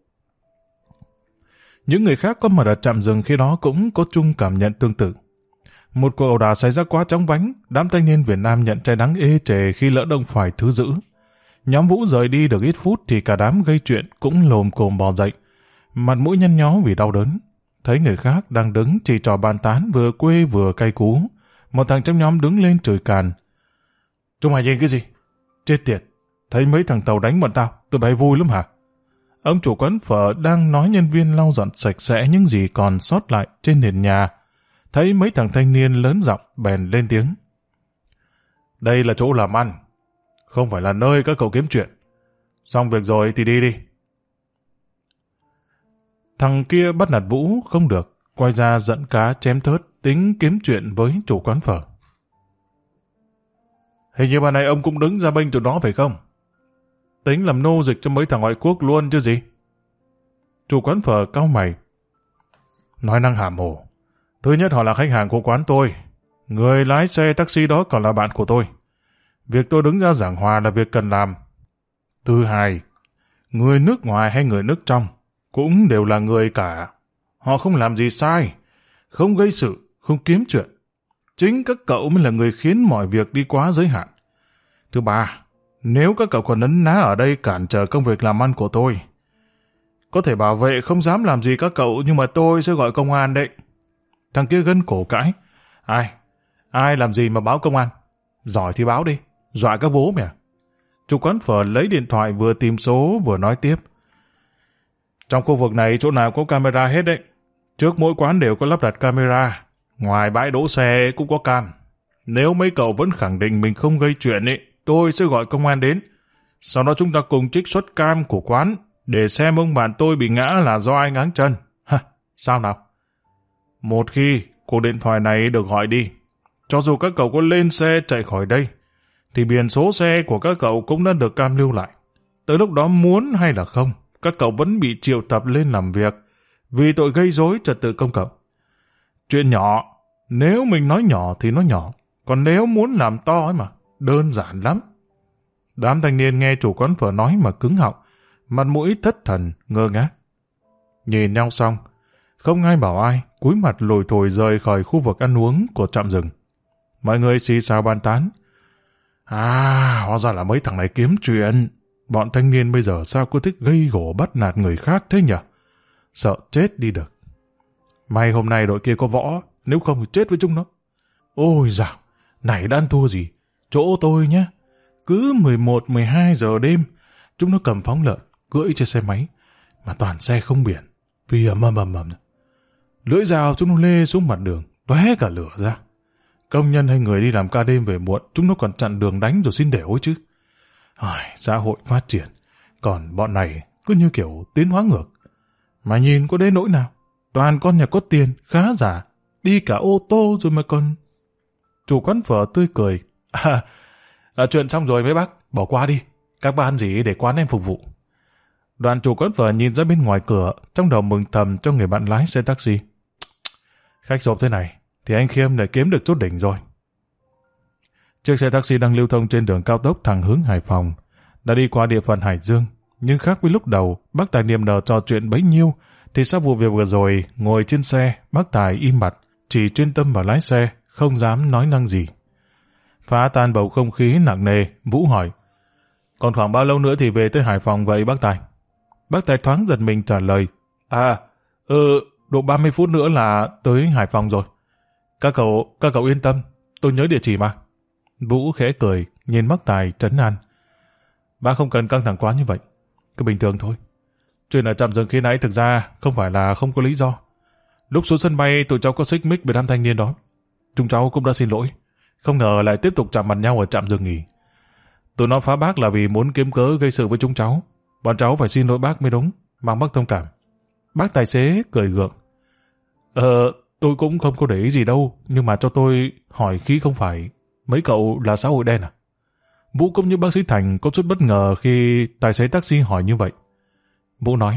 Những người khác có mặt ở trạm dừng khi đó cũng có chung cảm nhận tương tự. Một cuộc ẩu đả xảy ra quá chóng vánh, đám thanh niên Việt Nam nhận trái đắng ê chề khi lỡ đông phải thứ dữ. Nhóm Vũ rời đi được ít phút thì cả đám gây chuyện cũng lồm cồm bò dậy, mặt mũi nhăn nhó vì đau đớn. Thấy người khác đang đứng chỉ trò bàn tán vừa quê vừa cay cú, một thằng trong nhóm đứng lên chửi càn. Chúng mày nhìn cái gì? Chết tiệt, thấy mấy thằng tàu đánh bọn tao, tụi bay vui lắm hả? Ông chủ quán phở đang nói nhân viên lau dọn sạch sẽ những gì còn sót lại trên nền nhà. Thấy mấy thằng thanh niên lớn giọng bèn lên tiếng. Đây là chỗ làm ăn, không phải là nơi các cậu kiếm chuyện. Xong việc rồi thì đi đi. Thằng kia bắt nạt Vũ không được, quay ra giận cá chém thớt, tính kiếm chuyện với chủ quán phở. Hình như bà này ông cũng đứng ra bênh tụi nó phải không? Tính làm nô dịch cho mấy thằng ngoại quốc luôn chứ gì? Chủ quán phở cau mày. Nói năng hàm hồ. Thứ nhất, họ là khách hàng của quán tôi. Người lái xe taxi đó còn là bạn của tôi. Việc tôi đứng ra giảng hòa là việc cần làm. Thứ hai, người nước ngoài hay người nước trong cũng đều là người cả. Họ không làm gì sai, không gây sự, không kiếm chuyện. Chính các cậu mới là người khiến mọi việc đi quá giới hạn. Thứ ba, nếu các cậu còn nấn ná ở đây cản trở công việc làm ăn của tôi, có thể bảo vệ không dám làm gì các cậu, nhưng mà tôi sẽ gọi công an đấy. Thằng kia gân cổ cãi. Ai làm gì mà báo công an? Giỏi thì báo đi, dọa các bố mẹ. Chủ quán phở lấy điện thoại vừa tìm số vừa nói tiếp. Trong khu vực này chỗ nào có camera hết đấy. Trước mỗi quán đều có lắp đặt camera. Ngoài bãi đỗ xe cũng có cam. Nếu mấy cậu vẫn khẳng định mình không gây chuyện ấy, tôi sẽ gọi công an đến. Sau đó chúng ta cùng trích xuất cam của quán để xem ông bạn tôi bị ngã là do ai ngáng chân. Sao nào? Một khi cuộc điện thoại này được gọi đi, cho dù các cậu có lên xe chạy khỏi đây, thì biển số xe của các cậu cũng đã được cam lưu lại. Tới lúc đó muốn hay là không, các cậu vẫn bị triệu tập lên làm việc vì tội gây rối trật tự công cộng. Chuyện nhỏ, nếu mình nói nhỏ thì nó nhỏ, còn nếu muốn làm to ấy mà, đơn giản lắm. Đám thanh niên nghe chủ quán phở nói mà cứng họng, mặt mũi thất thần, ngơ ngác. Nhìn nhau xong, không ai bảo ai, cúi mặt lùi thổi rời khỏi khu vực ăn uống của trạm rừng. Mọi người xì xào bàn tán. Hóa ra là mấy thằng này kiếm chuyện. Bọn thanh niên bây giờ sao cứ thích gây gổ bắt nạt người khác thế nhỉ? Sợ chết đi được. May hôm nay đội kia có võ, nếu không thì chết với chúng nó. Ôi dào, này đã ăn thua gì? Chỗ tôi nhá, cứ 11-12 giờ đêm, chúng nó cầm phóng lợn, cưỡi trên xe máy, mà toàn xe không biển, vì ầm. Lưỡi dao chúng nó lê xuống mặt đường, tóe cả lửa ra. Công nhân hay người đi làm ca đêm về muộn, chúng nó còn chặn đường đánh rồi xin đểu ấy chứ. Xã hội phát triển, còn bọn này cứ như kiểu tiến hóa ngược. Mà nhìn có đến nỗi nào, toàn con nhà có tiền, khá giả, đi cả ô tô rồi mà còn... Chủ quán phở tươi cười. Chuyện xong rồi mấy bác, bỏ qua đi, các bác ăn gì để quán em phục vụ. Đoàn chủ quán phở nhìn ra bên ngoài cửa, trong đầu mừng thầm cho người bạn lái xe taxi. Khách rộp thế này, thì anh Khiêm lại kiếm được chốt đỉnh rồi. Chiếc xe taxi đang lưu thông trên đường cao tốc thẳng hướng Hải Phòng, đã đi qua địa phận Hải Dương, nhưng khác với lúc đầu, bác Tài niệm nở trò chuyện bấy nhiêu, thì sau vụ việc vừa rồi, ngồi trên xe, bác Tài im bặt, chỉ chuyên tâm vào lái xe, không dám nói năng gì. Phá tan bầu không khí nặng nề, Vũ hỏi, còn khoảng bao lâu nữa thì về tới Hải Phòng vậy bác Tài? Bác Tài thoáng giật mình trả lời, độ 30 phút nữa là tới Hải Phòng rồi. Các cậu yên tâm, tôi nhớ địa chỉ mà. Vũ khẽ cười, nhìn bác Tài trấn an. Bác không cần căng thẳng quá như vậy, cứ bình thường thôi. Chuyện ở trạm dừng khi nãy thực ra không phải là không có lý do. Lúc xuống sân bay tụi cháu có xích mích với đám thanh niên đó. Chúng cháu cũng đã xin lỗi, không ngờ lại tiếp tục chạm mặt nhau ở trạm dừng nghỉ. Tụi nó phá bác là vì muốn kiếm cớ gây sự với chúng cháu. Bọn cháu phải xin lỗi bác mới đúng, mong bác thông cảm. Bác tài xế cười gượng. Tôi cũng không có để ý gì đâu, nhưng mà cho tôi hỏi khí không phải mấy cậu là xã hội đen à? Vũ cũng như bác sĩ Thành có chút bất ngờ khi tài xế taxi hỏi như vậy. Vũ nói,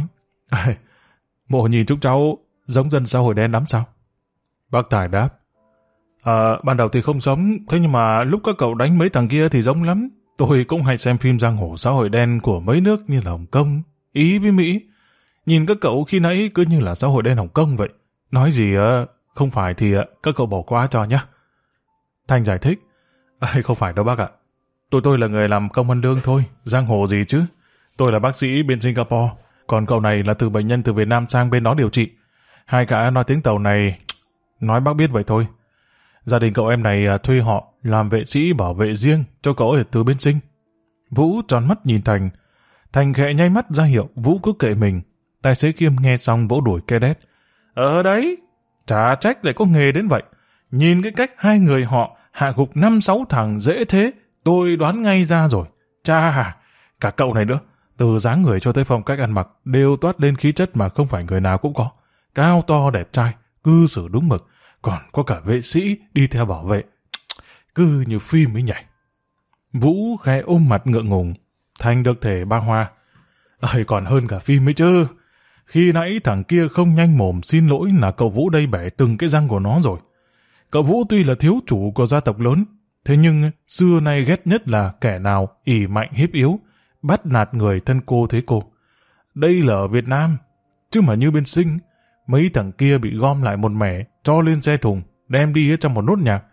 bộ nhìn chúng cháu giống dân xã hội đen lắm sao? Bác Tài đáp, ban đầu thì không giống, thế nhưng mà lúc các cậu đánh mấy thằng kia thì giống lắm. Tôi cũng hay xem phim giang hồ xã hội đen của mấy nước như là Hồng Kông, Ý với Mỹ. Nhìn các cậu khi nãy cứ như là xã hội đen Hồng Kông vậy. Nói gì không phải thì các cậu bỏ qua cho nhé. Thành giải thích, không phải đâu bác ạ. Tôi là người làm công ăn lương thôi, giang hồ gì chứ. Tôi là bác sĩ bên Singapore, còn cậu này là từ bệnh nhân từ Việt Nam sang bên đó điều trị. Hai cả nói tiếng Tàu này, nói bác biết vậy thôi. Gia đình cậu em này thuê họ làm vệ sĩ bảo vệ riêng cho cậu ở từ bên Sinh. Vũ tròn mắt nhìn Thành. Thành khẽ nháy mắt ra hiệu Vũ cứ kệ mình. Tài xế Khiêm nghe xong vỗ đuổi ke đét. Đấy, chả trách lại có nghề đến vậy. Nhìn cái cách hai người họ hạ gục 5-6 thằng dễ thế, tôi đoán ngay ra rồi. Chà, cả cậu này nữa, từ dáng người cho tới phong cách ăn mặc đều toát lên khí chất mà không phải người nào cũng có. Cao to đẹp trai, cư xử đúng mực, còn có cả vệ sĩ đi theo bảo vệ. Cứ như phim ấy nhảy. Vũ khẽ ôm mặt ngượng ngùng. Thành được thể ba hoa. Còn hơn cả phim ấy chứ. Khi nãy thằng kia không nhanh mồm xin lỗi là cậu Vũ đây bẻ từng cái răng của nó rồi. Cậu Vũ tuy là thiếu chủ của gia tộc lớn, thế nhưng xưa nay ghét nhất là kẻ nào ỷ mạnh hiếp yếu, bắt nạt người thân cô thế cô. Đây là ở Việt Nam, chứ mà như bên Sinh, mấy thằng kia bị gom lại một mẻ, cho lên xe thùng, đem đi ở trong một nốt nhạc.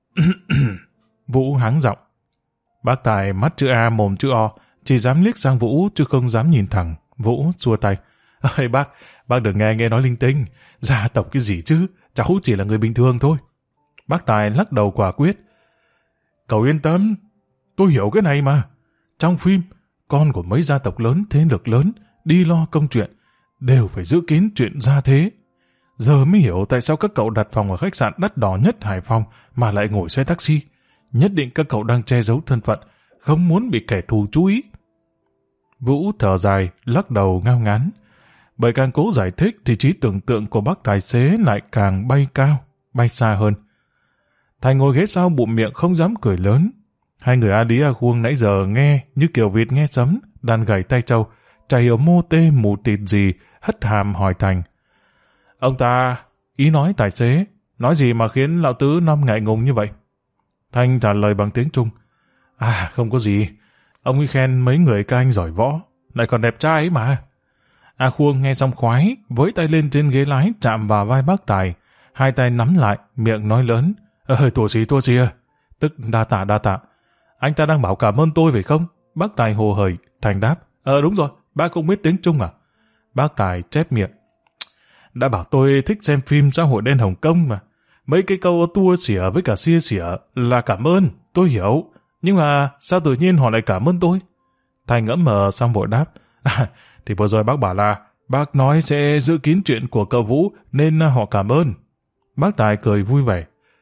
Vũ hắng giọng. Bác Tài mắt chữ A mồm chữ O, chỉ dám liếc sang Vũ chứ không dám nhìn thẳng. Vũ xua tay. Bác đừng nghe nói linh tinh. Gia tộc cái gì chứ, cháu chỉ là người bình thường thôi. Bác Tài lắc đầu quả quyết. Cậu yên tâm, tôi hiểu cái này mà. Trong phim, con của mấy gia tộc lớn, thế lực lớn, đi lo công chuyện, đều phải giữ kín chuyện gia thế. Giờ mới hiểu tại sao các cậu đặt phòng ở khách sạn đắt đỏ nhất Hải Phòng mà lại ngồi xe taxi. Nhất định các cậu đang che giấu thân phận, không muốn bị kẻ thù chú ý. Vũ thở dài, lắc đầu ngao ngán. Bởi càng cố giải thích thì trí tưởng tượng của bác tài xế lại càng bay cao, bay xa hơn. Thành ngồi ghế sau bụm miệng không dám cười lớn. Hai người A Lý A Khuông nãy giờ nghe như kiểu vịt nghe sấm, đàn gảy tay trâu, chảy ở mô tê mù tịt gì, hất hàm hỏi Thành. Ông ta, ý nói tài xế, nói gì mà khiến lão tứ Năm ngại ngùng như vậy? Thành trả lời bằng tiếng Trung. Không có gì. Ông ấy khen mấy người các anh giỏi võ, lại còn đẹp trai ấy mà. A Khuông nghe xong khoái, với tay lên trên ghế lái chạm vào vai bác Tài. Hai tay nắm lại, miệng nói lớn. Tua xì tức đa tạ. Anh ta đang bảo cảm ơn tôi phải không? Bác Tài hồ hởi. Thành đáp. Đúng rồi, bác cũng biết tiếng Trung à? Bác Tài chép miệng. Đã bảo tôi thích xem phim xã hội đen Hồng Kông mà. Mấy cái câu tua xỉa với cả xia xỉa là cảm ơn, tôi hiểu. Nhưng mà sao tự nhiên họ lại cảm ơn tôi? Thành ngẫm mờ xong vội đáp. Thì vừa rồi bác bảo là bác nói sẽ giữ kín chuyện của cậu Vũ nên họ cảm ơn. Bác Tài cười vui vẻ.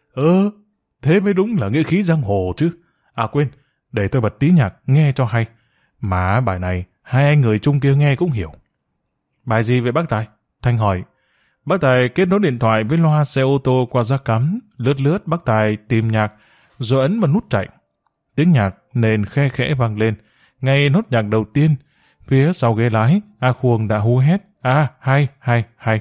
Thế mới đúng là nghĩa khí giang hồ chứ. Quên, để tôi bật tí nhạc nghe cho hay. Mà bài này hai anh người Trung kia nghe cũng hiểu. Bài gì vậy bác Tài? Thanh hỏi. Bác Tài kết nối điện thoại với loa xe ô tô qua jack cắm. Lướt bác Tài tìm nhạc rồi ấn vào nút chạy. Tiếng nhạc nền khe khẽ vang lên. Ngay nốt nhạc đầu tiên, phía sau ghế lái, A Khuông đã hú hét. Hay.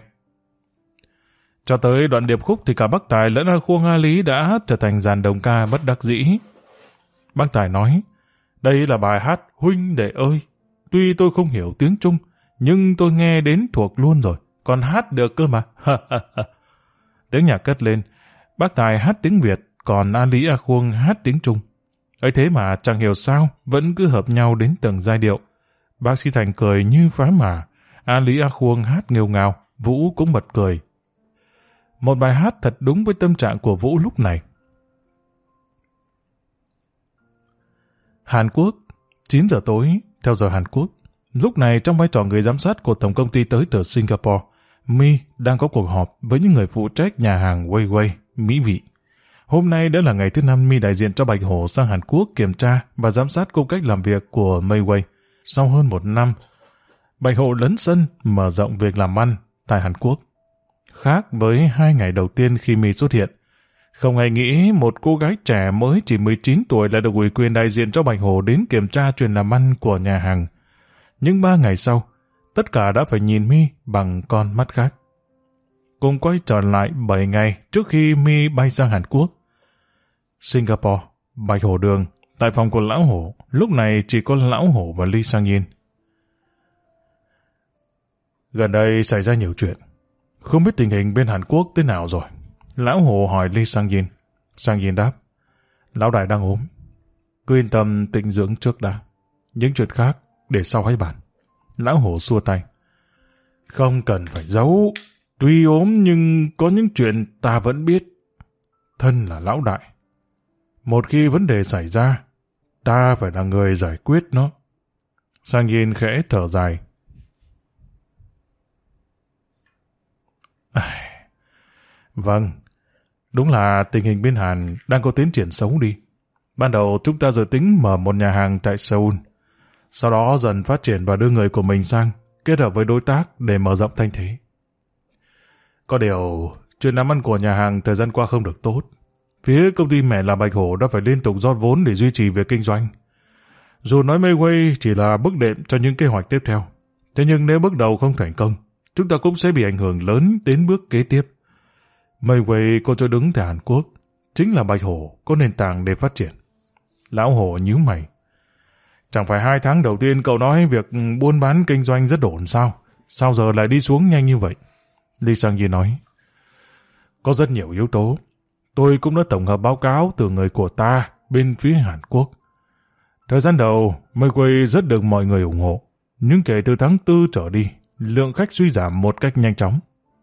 Cho tới đoạn điệp khúc thì cả bác Tài lẫn A Khuông A Lý đã trở thành dàn đồng ca bất đắc dĩ. Bác Tài nói, đây là bài hát Huynh Đệ ơi. Tuy tôi không hiểu tiếng Trung, nhưng tôi nghe đến thuộc luôn rồi. còn hát được cơ mà. Tiếng nhạc cất lên, bác Tài hát tiếng Việt, còn A Lý A Khuông hát tiếng Trung. Ấy thế mà chẳng hiểu sao, vẫn cứ hợp nhau đến từng giai điệu. Bác sĩ Thành cười như phá mà, A Lý A Khuông hát nghêu ngao, Vũ cũng bật cười. Một bài hát thật đúng với tâm trạng của Vũ lúc này. Hàn Quốc, 9 giờ tối, theo giờ Hàn Quốc. Lúc này trong vai trò người giám sát của tổng công ty tới từ Singapore, My đang có cuộc họp với những người phụ trách nhà hàng Weiwei, mỹ vị. Hôm nay đã là ngày thứ 5 My đại diện cho Bạch Hổ sang Hàn Quốc kiểm tra và giám sát cung cách làm việc của Weiwei. Sau hơn 1 năm, Bạch Hổ lấn sân mở rộng việc làm ăn tại Hàn Quốc. Khác với 2 ngày đầu tiên khi My xuất hiện, không ai nghĩ một cô gái trẻ mới chỉ 19 tuổi lại được ủy quyền đại diện cho Bạch Hổ đến kiểm tra chuyện làm ăn của nhà hàng. Nhưng 3 ngày sau, tất cả đã phải nhìn My bằng con mắt khác. Cùng quay trở lại 7 ngày trước khi My bay sang Hàn Quốc. Singapore, Bạch Hổ Đường, tại phòng của Lão Hổ, lúc này chỉ có Lão Hổ và Lee Sang Yin. Gần đây xảy ra nhiều chuyện. Không biết tình hình bên Hàn Quốc thế nào rồi. Lão Hổ hỏi Lee Sang Yin. Sang Yin đáp, Lão Đại đang ốm. Cứ yên tâm tĩnh dưỡng trước đã. Những chuyện khác để sau hãy bàn. Lão Hổ xua tay. Không cần phải giấu. Tuy ốm nhưng có những chuyện ta vẫn biết. Thân là Lão Đại. Một khi vấn đề xảy ra, ta phải là người giải quyết nó. Sang Yin khẽ thở dài. Vâng, đúng là tình hình bên Hàn đang có tiến triển xấu đi. Ban đầu chúng ta dự tính mở một nhà hàng tại Seoul. Sau đó dần phát triển và đưa người của mình sang, kết hợp với đối tác để mở rộng thanh thế. Có điều, chuyện làm ăn của nhà hàng thời gian qua không được tốt. Phía công ty mẹ là Bạch Hổ đã phải liên tục rót vốn để duy trì việc kinh doanh. Dù nói Weiwei chỉ là bước đệm cho những kế hoạch tiếp theo, thế nhưng nếu bước đầu không thành công, chúng ta cũng sẽ bị ảnh hưởng lớn đến bước kế tiếp. Weiwei có chỗ đứng tại Hàn Quốc, chính là Bạch Hổ có nền tảng để phát triển. Lão Hổ nhíu mày. Chẳng phải 2 tháng đầu tiên cậu nói việc buôn bán kinh doanh rất ổn sao? Sao giờ lại đi xuống nhanh như vậy? Lee Sang Yin nói. Có rất nhiều yếu tố. Tôi cũng đã tổng hợp báo cáo từ người của ta bên phía Hàn Quốc. Thời gian đầu, Weiwei rất được mọi người ủng hộ. Nhưng kể từ tháng 4 trở đi, lượng khách suy giảm một cách nhanh chóng.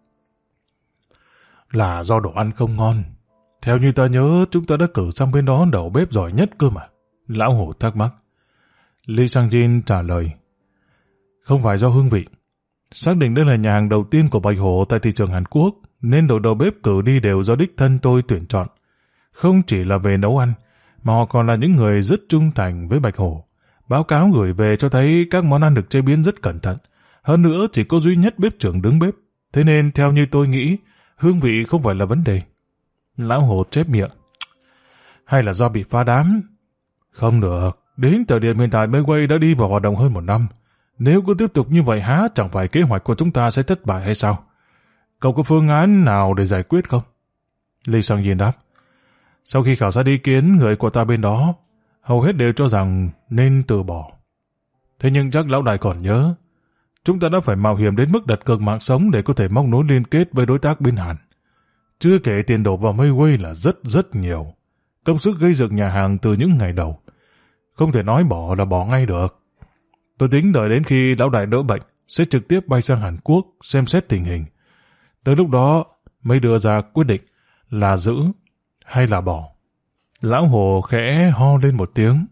Là do đồ ăn không ngon. Theo như ta nhớ, chúng ta đã cử sang bên đó đầu bếp giỏi nhất cơ mà. Lão Hổ thắc mắc. Lee Sang Yin trả lời. Không phải do hương vị. Xác định đây là nhà hàng đầu tiên của Bạch Hổ tại thị trường Hàn Quốc, nên đội đầu bếp cử đi đều do đích thân tôi tuyển chọn. Không chỉ là về nấu ăn, mà họ còn là những người rất trung thành với Bạch Hổ. Báo cáo gửi về cho thấy các món ăn được chế biến rất cẩn thận. Hơn nữa chỉ có duy nhất bếp trưởng đứng bếp. Thế nên theo như tôi nghĩ, hương vị không phải là vấn đề. Lão Hổ chép miệng. Hay là do bị phá đám? Không được. Đến thời điểm hiện tại Weiwei đã đi vào hoạt động hơn 1 năm. Nếu cứ tiếp tục như vậy há chẳng phải kế hoạch của chúng ta sẽ thất bại hay sao? Cậu có phương án nào để giải quyết không? Lee Sang Yin đáp. Sau khi khảo sát ý kiến người của ta bên đó, hầu hết đều cho rằng nên từ bỏ. Thế nhưng chắc Lão Đại còn nhớ, chúng ta đã phải mạo hiểm đến mức đặt cược mạng sống để có thể móc nối liên kết với đối tác bên Hàn. Chưa kể tiền đổ vào Weiwei là rất nhiều. Công sức gây dựng nhà hàng từ những ngày đầu. Không thể nói bỏ là bỏ ngay được. Tôi tính đợi đến khi Lão Đại đỡ bệnh, sẽ trực tiếp bay sang Hàn Quốc xem xét tình hình. Tới lúc đó mới đưa ra quyết định là giữ hay là bỏ. Lão Hồ khẽ ho lên một tiếng.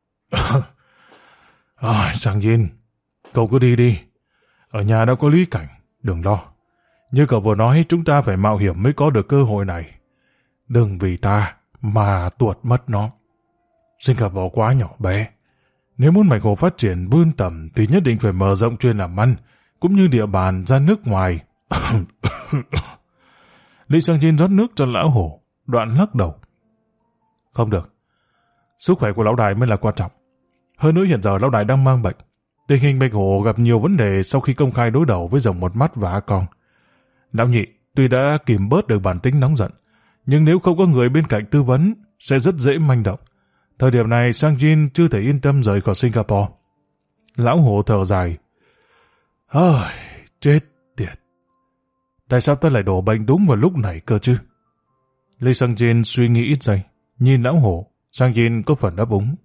Sang Yin, cậu cứ đi đi. Ở nhà đã có Lý Cảnh, đừng lo. Như cậu vừa nói, chúng ta phải mạo hiểm mới có được cơ hội này. Đừng vì ta mà tuột mất nó. Singapore quá nhỏ bé. Nếu muốn Bạch Hổ phát triển vươn tầm thì nhất định phải mở rộng chuyên làm ăn, cũng như địa bàn ra nước ngoài. Lee Sang Yin rót nước cho Lão Hổ, đoạn lắc đầu. Không được. Sức khỏe của Lão Đại mới là quan trọng. Hơn nữa hiện giờ Lão Đại đang mang bệnh. Tình hình Bạch Hổ gặp nhiều vấn đề sau khi công khai đối đầu với Rồng Một Mắt và A Con. Lão Nhị tuy đã kìm bớt được bản tính nóng giận, nhưng nếu không có người bên cạnh tư vấn, sẽ rất dễ manh động. Thời điểm này Sang Yin chưa thể yên tâm rời khỏi Singapore. Lão Hổ thở dài. Chết tiệt. Tại sao ta lại đổ bệnh đúng vào lúc này cơ chứ? Lý Sang Jin suy nghĩ ít giây, nhìn lão hổ. Sang Jin có phần đáp úng.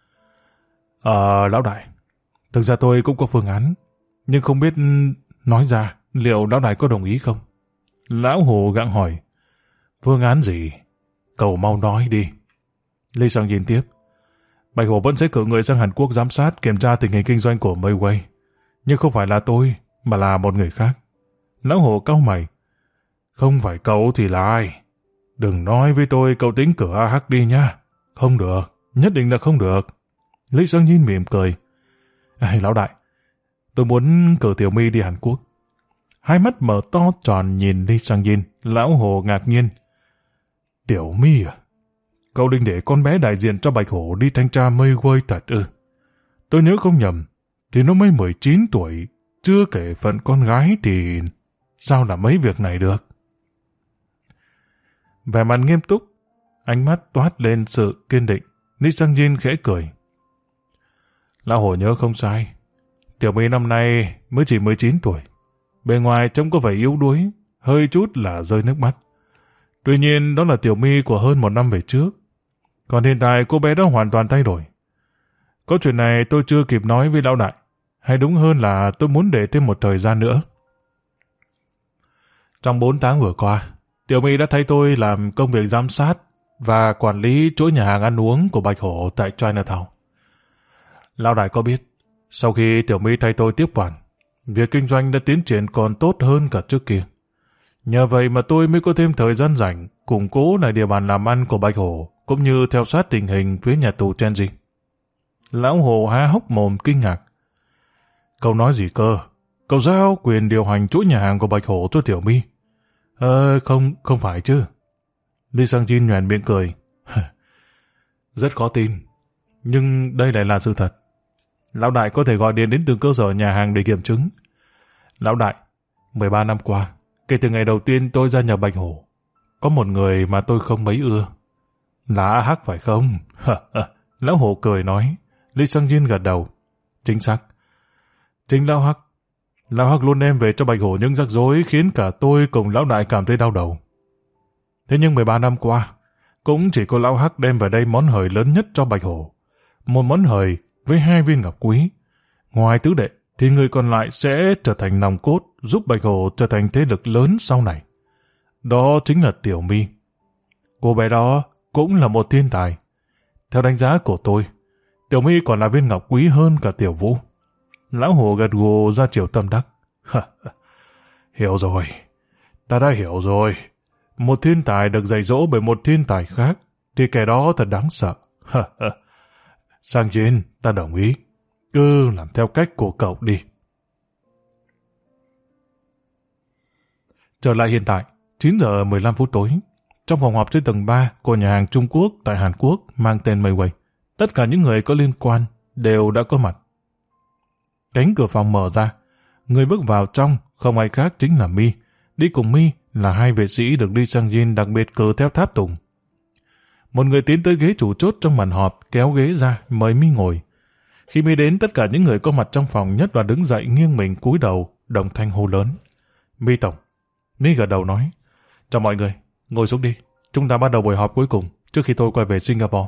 Lão đại, thực ra tôi cũng có phương án, nhưng không biết nói ra liệu lão đại có đồng ý không? Lão hổ gặng hỏi. Phương án gì? Cậu mau nói đi. Lý Sang Jin tiếp. Bạch Hổ vẫn sẽ cử người sang Hàn Quốc giám sát kiểm tra tình hình kinh doanh của Mayway. Nhưng không phải là tôi, mà là một người khác. Lão hổ cau mày. Không phải cậu thì là ai? Đừng nói với tôi cậu tính cử AH đi nha. Không được, nhất định là không được. Lý Sang Jin mỉm cười. Lão đại, tôi muốn cử Tiểu My đi Hàn Quốc. Hai mắt mở to tròn nhìn Lý Sang Jin, lão hồ ngạc nhiên. Tiểu My à? Cậu định để con bé đại diện cho Bạch Hổ đi thanh tra Mayway thật ư? Tôi nhớ không nhầm, thì nó mới 19 tuổi, chưa kể phận con gái thì sao làm mấy việc này được? Vẻ mặt nghiêm túc, ánh mắt toát lên sự kiên định. Lý Sang Jin khẽ cười. Lão hổ nhớ không sai, Tiểu My năm nay mới chỉ 19 tuổi. Bề ngoài trông có vẻ yếu đuối, hơi chút là rơi nước mắt. Tuy nhiên đó là Tiểu My của hơn 1 năm về trước. Còn hiện tại cô bé đó hoàn toàn thay đổi. Có chuyện này tôi chưa kịp nói với lão đại. Hay đúng hơn là tôi muốn để thêm một thời gian nữa. Trong 4 tháng vừa qua, Tiểu My đã thay tôi làm công việc giám sát và quản lý chuỗi nhà hàng ăn uống của Bạch Hổ tại Chinatown. Lão đại có biết, sau khi Tiểu My thay tôi tiếp quản, việc kinh doanh đã tiến triển còn tốt hơn cả trước kia. Nhờ vậy mà tôi mới có thêm thời gian rảnh củng cố lại địa bàn làm ăn của Bạch Hổ, cũng như theo sát tình hình phía nhà tù Chenji. Lão Hồ há hốc mồm kinh ngạc. Cậu nói gì cơ? Cậu giao quyền điều hành chuỗi nhà hàng của Bạch Hổ cho Tiểu My? Không phải chứ. Lý Sang Jin nhoẻn miệng cười. Rất khó tin, nhưng đây lại là sự thật. Lão đại có thể gọi điện đến từng cơ sở nhà hàng để kiểm chứng. Lão đại, 13 năm qua, kể từ ngày đầu tiên tôi gia nhập Bạch Hổ, có một người mà tôi không mấy ưa. Là AH phải không? Lão Hổ cười nói. Lý Sang Jin gật đầu. Chính xác. Chính Lão Hắc. Lão Hắc luôn đem về cho Bạch Hổ những rắc rối khiến cả tôi cùng Lão đại cảm thấy đau đầu. Thế nhưng 13 năm qua, cũng chỉ có Lão Hắc đem về đây món hời lớn nhất cho Bạch Hổ. Một món hời với 2 viên ngọc quý. Ngoài tứ đệ, thì người còn lại sẽ trở thành nòng cốt giúp Bạch Hổ trở thành thế lực lớn sau này. Đó chính là Tiểu My. Cô bé đó cũng là một thiên tài. Theo đánh giá của tôi, Tiểu My còn là viên ngọc quý hơn cả Tiểu Vũ. Lão Hổ gật gù ra chiều tâm đắc. Hiểu rồi. Ta đã hiểu rồi. Một thiên tài được dạy dỗ bởi một thiên tài khác, thì kẻ đó thật đáng sợ. Sang Jin, ta đồng ý. Cứ làm theo cách của cậu đi. Trở lại hiện tại, 9 giờ 15 phút tối. Trong phòng họp trên tầng 3 của nhà hàng Trung Quốc tại Hàn Quốc mang tên Mayway, tất cả những người có liên quan đều đã có mặt. Cánh cửa phòng mở ra, người bước vào trong không ai khác chính là My. Đi cùng My là 2 vệ sĩ được Lý Sang Jin đặc biệt cử theo tháp tùng. Một người tiến tới ghế chủ chốt trong bàn họp, kéo ghế ra mời My ngồi. Khi My đến, tất cả những người có mặt trong phòng nhất loạt đứng dậy nghiêng mình cúi đầu, đồng thanh hô lớn. My tổng. My gật đầu nói. Chào mọi người, ngồi xuống đi. Chúng ta bắt đầu buổi họp cuối cùng trước khi tôi quay về Singapore.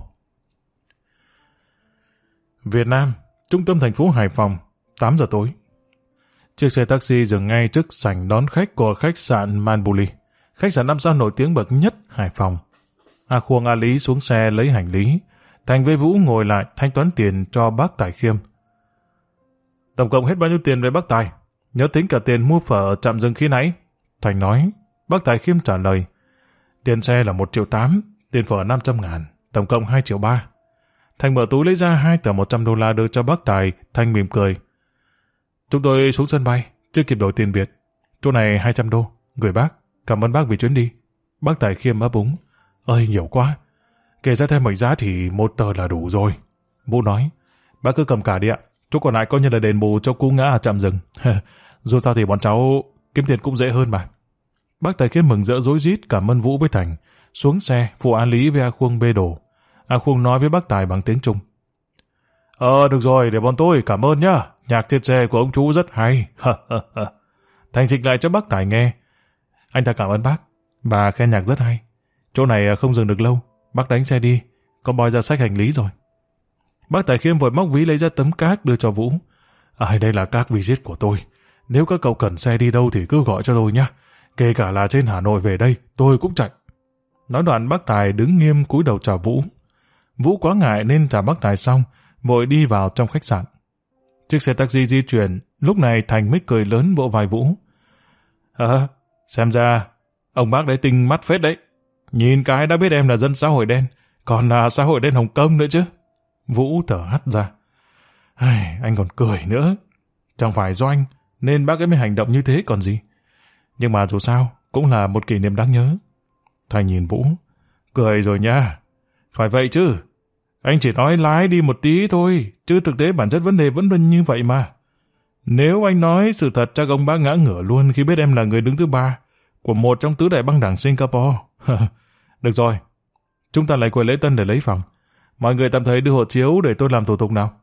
Việt Nam, trung tâm thành phố Hải Phòng, 8 giờ tối. Chiếc xe taxi dừng ngay trước sảnh đón khách của khách sạn Manbuli, khách sạn 5 sao nổi tiếng bậc nhất Hải Phòng. A Khuông A Lý xuống xe lấy hành lý. Thành với Vũ ngồi lại thanh toán tiền cho bác Tài Khiêm. Tổng cộng hết bao nhiêu tiền với bác Tài? Nhớ tính cả tiền mua phở ở trạm dừng khi nãy. Thành nói. Bác Tài Khiêm trả lời. Tiền xe là 1,8 triệu, tiền phở 500.000, tổng cộng 2,3 triệu. Thành mở túi lấy ra 2 tờ $100 đưa cho bác Tài. Thành mỉm cười. Chúng tôi xuống sân bay, chưa kịp đổi tiền Việt. Chỗ này $200, gửi bác. Cảm ơn bác vì chuyến đi. Bác Tài Khiêm ấp úng. Ơi nhiều quá. Kể ra thêm mệnh giá thì 1 tờ là đủ rồi. Vũ nói. Bác cứ cầm cả đi ạ. Chỗ còn lại coi như là đền bù cho cú ngã ở trạm rừng. Dù sao thì bọn cháu kiếm tiền cũng dễ hơn mà. Bác Tài Khiêm mừng rỡ rối rít cảm ơn Vũ với Thành. Xuống xe, phụ A Lý với A Khuông bê đồ. A Khuông nói với bác Tài bằng tiếng Trung. Được rồi, để bọn tôi cảm ơn nhá. Nhạc trên xe của ông chú rất hay. Thành dịch lại cho bác Tài nghe. Anh ta cảm ơn bác. Bà khen nhạc rất hay. Chỗ này không dừng được lâu. Bác đánh xe đi. Con boy ra xách hành lý rồi. Bác Tài Khiêm vội móc ví lấy ra tấm cát đưa cho Vũ. Đây là các visit của tôi. Nếu các cậu cần xe đi đâu thì cứ gọi cho tôi nhé. Kể cả là trên Hà Nội về đây, tôi cũng chạy. Nói đoạn bác Tài đứng nghiêm cúi đầu chào Vũ. Vũ quá ngại nên chào bác Tài xong, vội đi vào trong khách sạn. Chiếc xe taxi di chuyển, lúc này Thành mới cười lớn vỗ vai Vũ. Xem ra, ông bác đấy tinh mắt phết đấy. Nhìn cái đã biết em là dân xã hội đen, còn là xã hội đen Hồng Kông nữa chứ. Vũ thở hắt ra. Anh còn cười nữa. Chẳng phải do anh, nên bác ấy mới hành động như thế còn gì. Nhưng mà dù sao, cũng là một kỷ niệm đáng nhớ. Thành nhìn Vũ. Cười rồi nha. Phải vậy chứ. Anh chỉ nói lái đi một tí thôi, chứ thực tế bản chất vấn đề vẫn luôn như vậy mà. Nếu anh nói sự thật chắc ông bác ngã ngửa luôn khi biết em là người đứng thứ 3 của một trong tứ đại băng đảng Singapore. Được rồi, chúng ta lại quay lễ tân để lấy phòng. Mọi người tạm thời đưa hộ chiếu để tôi làm thủ tục nào.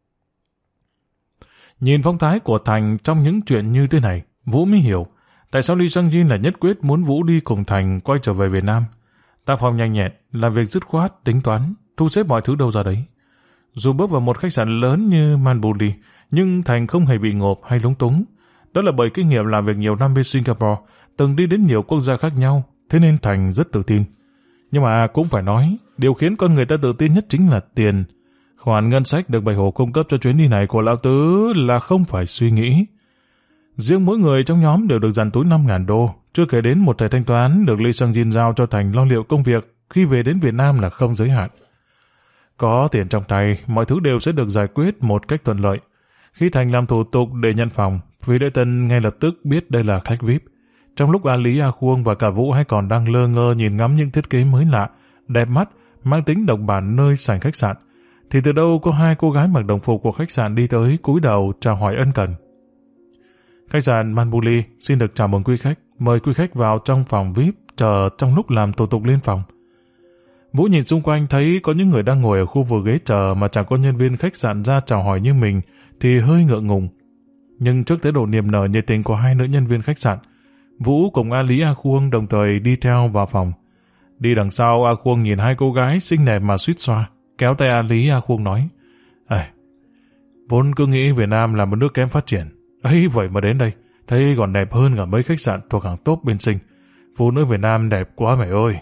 Nhìn phong thái của Thành trong những chuyện như thế này, Vũ mới hiểu tại sao Lee Sang-jin là nhất quyết muốn Vũ đi cùng Thành quay trở về Việt Nam. Tác phong nhanh nhẹn, làm việc dứt khoát, tính toán, thu xếp mọi thứ đâu ra đấy. Dù bước vào một khách sạn lớn như Manbuli, nhưng Thành không hề bị ngộp hay lúng túng. Đó là bởi kinh nghiệm làm việc nhiều năm bên Singapore, từng đi đến nhiều quốc gia khác nhau, thế nên Thành rất tự tin. Nhưng mà cũng phải nói, điều khiến con người ta tự tin nhất chính là tiền. Khoản ngân sách được Bạch Hổ cung cấp cho chuyến đi này của lão tứ là không phải suy nghĩ. Riêng mỗi người trong nhóm đều được dàn túi 5.000 đô, chưa kể đến một thẻ thanh toán được Lee Sang-jin giao cho Thành lo liệu công việc khi về đến Việt Nam là không giới hạn. Có tiền trong tay, mọi thứ đều sẽ được giải quyết một cách thuận lợi. Khi Thành làm thủ tục để nhận phòng, vị lễ tân ngay lập tức biết đây là khách VIP. Trong lúc A Lý, A Khuông và cả Vũ hay còn đang lơ ngơ nhìn ngắm những thiết kế mới lạ, đẹp mắt, mang tính độc bản nơi sảnh khách sạn, thì từ đâu có 2 cô gái mặc đồng phục của khách sạn đi tới cúi đầu chào hỏi ân cần. Khách sạn Manbuli xin được chào mừng quý khách, mời quý khách vào trong phòng VIP chờ trong lúc làm thủ tục lên phòng. Vũ nhìn xung quanh thấy có những người đang ngồi ở khu vực ghế chờ mà chẳng có nhân viên khách sạn ra chào hỏi như mình thì hơi ngượng ngùng. Nhưng trước thái độ niềm nở nhiệt tình của 2 nữ nhân viên khách sạn, Vũ cùng A Lý, A Khuông đồng thời đi theo vào phòng. Đi đằng sau, A Khuông nhìn 2 cô gái xinh đẹp mà suýt xoa, kéo tay A Lý, A Khuông nói: vốn cứ nghĩ Việt Nam là một nước kém phát triển, vậy mà đến đây thấy còn đẹp hơn cả mấy khách sạn thuộc hàng top bên Sinh. Phụ nữ Việt Nam đẹp quá mày ơi.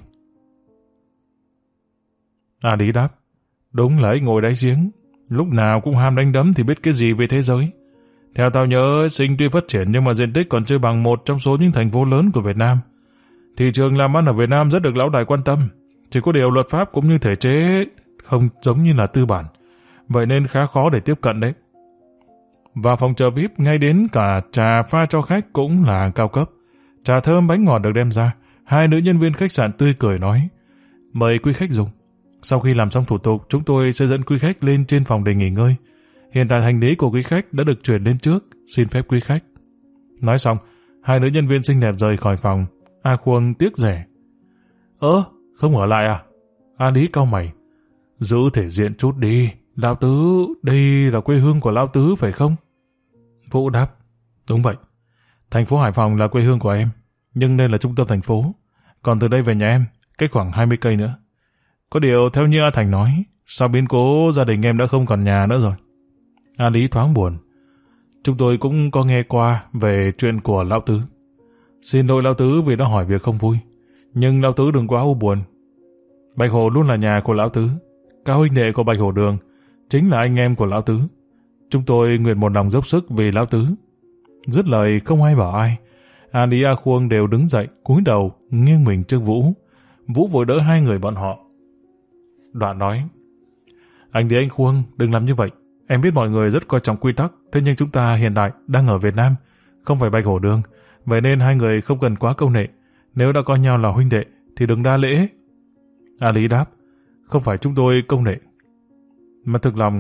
A Lý đáp: đúng là ấy ngồi đáy giếng, lúc nào cũng ham đánh đấm thì biết cái gì về thế giới. Theo tao nhớ, Sinh tuy phát triển nhưng mà diện tích còn chưa bằng một trong số những thành phố lớn của Việt Nam. Thị trường làm ăn ở Việt Nam rất được lão đại quan tâm, chỉ có điều luật pháp cũng như thể chế không giống như là tư bản, vậy nên khá khó để tiếp cận đấy. Vào phòng chờ VIP, ngay đến cả trà pha cho khách cũng là hàng cao cấp. Trà thơm bánh ngọt được đem ra, 2 nữ nhân viên khách sạn tươi cười nói: mời quý khách dùng. Sau khi làm xong thủ tục, chúng tôi sẽ dẫn quý khách lên trên phòng để nghỉ ngơi. Hiện tại hành lý của quý khách đã được chuyển lên trước, xin phép quý khách. Nói xong, 2 nữ nhân viên xinh đẹp rời khỏi phòng. A Khuông tiếc rẻ: không ở lại à? A Lý cau mày: giữ thể diện chút đi, lão tứ, đây là quê hương của lão tứ phải không? Vũ đáp: đúng vậy. Thành phố Hải Phòng là quê hương của em, nhưng đây là trung tâm thành phố. Còn từ đây về nhà em, cách khoảng 20 cây nữa. Có điều theo như A Thành nói, sau biến cố gia đình em đã không còn nhà nữa rồi. A Lý thoáng buồn: chúng tôi cũng có nghe qua về chuyện của lão tứ. Xin lỗi lão tứ vì đã hỏi việc không vui, nhưng lão tứ đừng quá u buồn. Bạch Hổ luôn là nhà của lão tứ. Các huynh đệ của Bạch Hổ Đường chính là anh em của lão tứ. Chúng tôi nguyện một lòng dốc sức vì lão tứ. Dứt lời không ai bảo ai, A Lý, A Khuông đều đứng dậy cúi đầu nghiêng mình trước Vũ. Vũ vội đỡ 2 người bọn họ. Đoạn nói: anh Lý, anh Khuông, đừng làm như vậy. Em biết mọi người rất coi trọng quy tắc, thế nhưng chúng ta hiện tại đang ở Việt Nam, không phải Bạch Hổ Đường, vậy nên 2 người không cần quá câu nệ. Nếu đã coi nhau là huynh đệ thì đừng đa lễ. A Lý đáp: không phải chúng tôi công nệ, mà thực lòng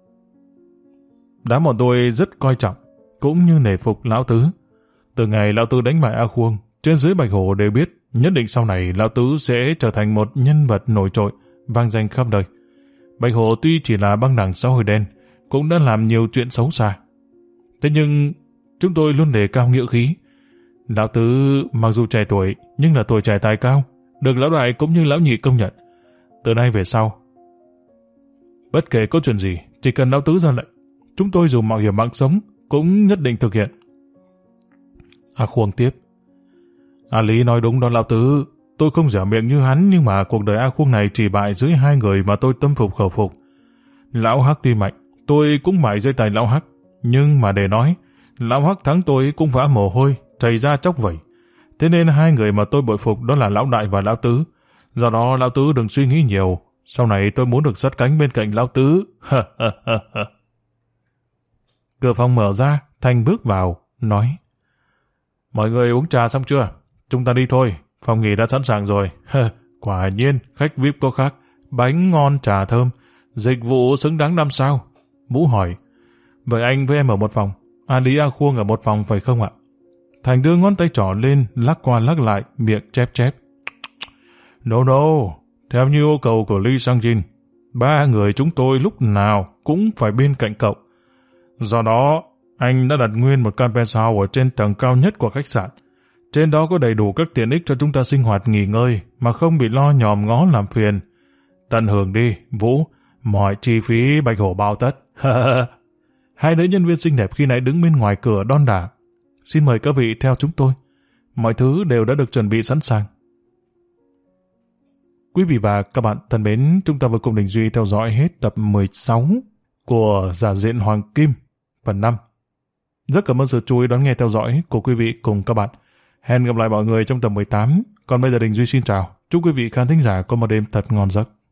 đám bọn tôi rất coi trọng cũng như nể phục lão tứ. Từ ngày lão tứ đánh bại A Khuông, trên dưới Bạch Hổ đều biết nhất định sau này lão tứ sẽ trở thành một nhân vật nổi trội, vang danh khắp đời. Bạch Hổ tuy chỉ là băng đảng xã hội đen, cũng đã làm nhiều chuyện xấu xa. Thế nhưng chúng tôi luôn đề cao nghĩa khí. Lão Tứ mặc dù trẻ tuổi, nhưng là tuổi trẻ tài cao, được lão đại cũng như lão nhị công nhận. Từ nay về sau, bất kể có chuyện gì, chỉ cần lão Tứ ra lệnh, chúng tôi dù mạo hiểm mạng sống, cũng nhất định thực hiện. A Khuông tiếp. A Lý nói đúng đó lão Tứ, tôi không dẻo miệng như hắn, nhưng mà cuộc đời A Khuông này chỉ bại dưới hai người mà tôi tâm phục khẩu phục. Lão Hắc tuy mạnh, tôi cũng mải dưới tay lão Hắc, nhưng mà để nói, lão Hắc thắng tôi cũng vã mồ hôi, chảy ra chóc vẩy. Thế nên hai người mà tôi bội phục đó là lão đại và lão Tứ. Do đó lão Tứ đừng suy nghĩ nhiều, sau này tôi muốn được sát cánh bên cạnh lão Tứ. Cửa phòng mở ra, Thành bước vào, nói: Mọi người uống trà xong chưa? Chúng ta đi thôi, phòng nghỉ đã sẵn sàng rồi. Quả nhiên, khách VIP có khác, bánh ngon trà thơm, dịch vụ xứng đáng 5 sao. Vũ hỏi: Vậy anh với em ở một phòng, A Lý A Khuông ở một phòng phải không ạ? Thành đưa ngón tay trỏ lên, lắc qua lắc lại, miệng chép chép. No, theo như yêu cầu của Lee Sang-jin, 3 người chúng tôi lúc nào cũng phải bên cạnh cậu. Do đó, anh đã đặt nguyên một căn penthouse ở trên tầng cao nhất của khách sạn. Trên đó có đầy đủ các tiện ích cho chúng ta sinh hoạt nghỉ ngơi, mà không bị lo nhòm ngó làm phiền. Tận hưởng đi, Vũ, mọi chi phí Bạch Hổ bao tất. Hai nữ nhân viên xinh đẹp khi nãy đứng bên ngoài cửa đon đả. Xin mời các vị theo chúng tôi. Mọi thứ đều đã được chuẩn bị sẵn sàng. Quý vị và các bạn thân mến, chúng ta vừa cùng Đình Duy theo dõi hết tập 16 của Giả Diện Hoàng Kim, phần 5. Rất cảm ơn sự chú ý đón nghe theo dõi của quý vị cùng các bạn. Hẹn gặp lại mọi người trong tập 18. Còn bây giờ Đình Duy xin chào. Chúc quý vị khán thính giả có một đêm thật ngon giấc.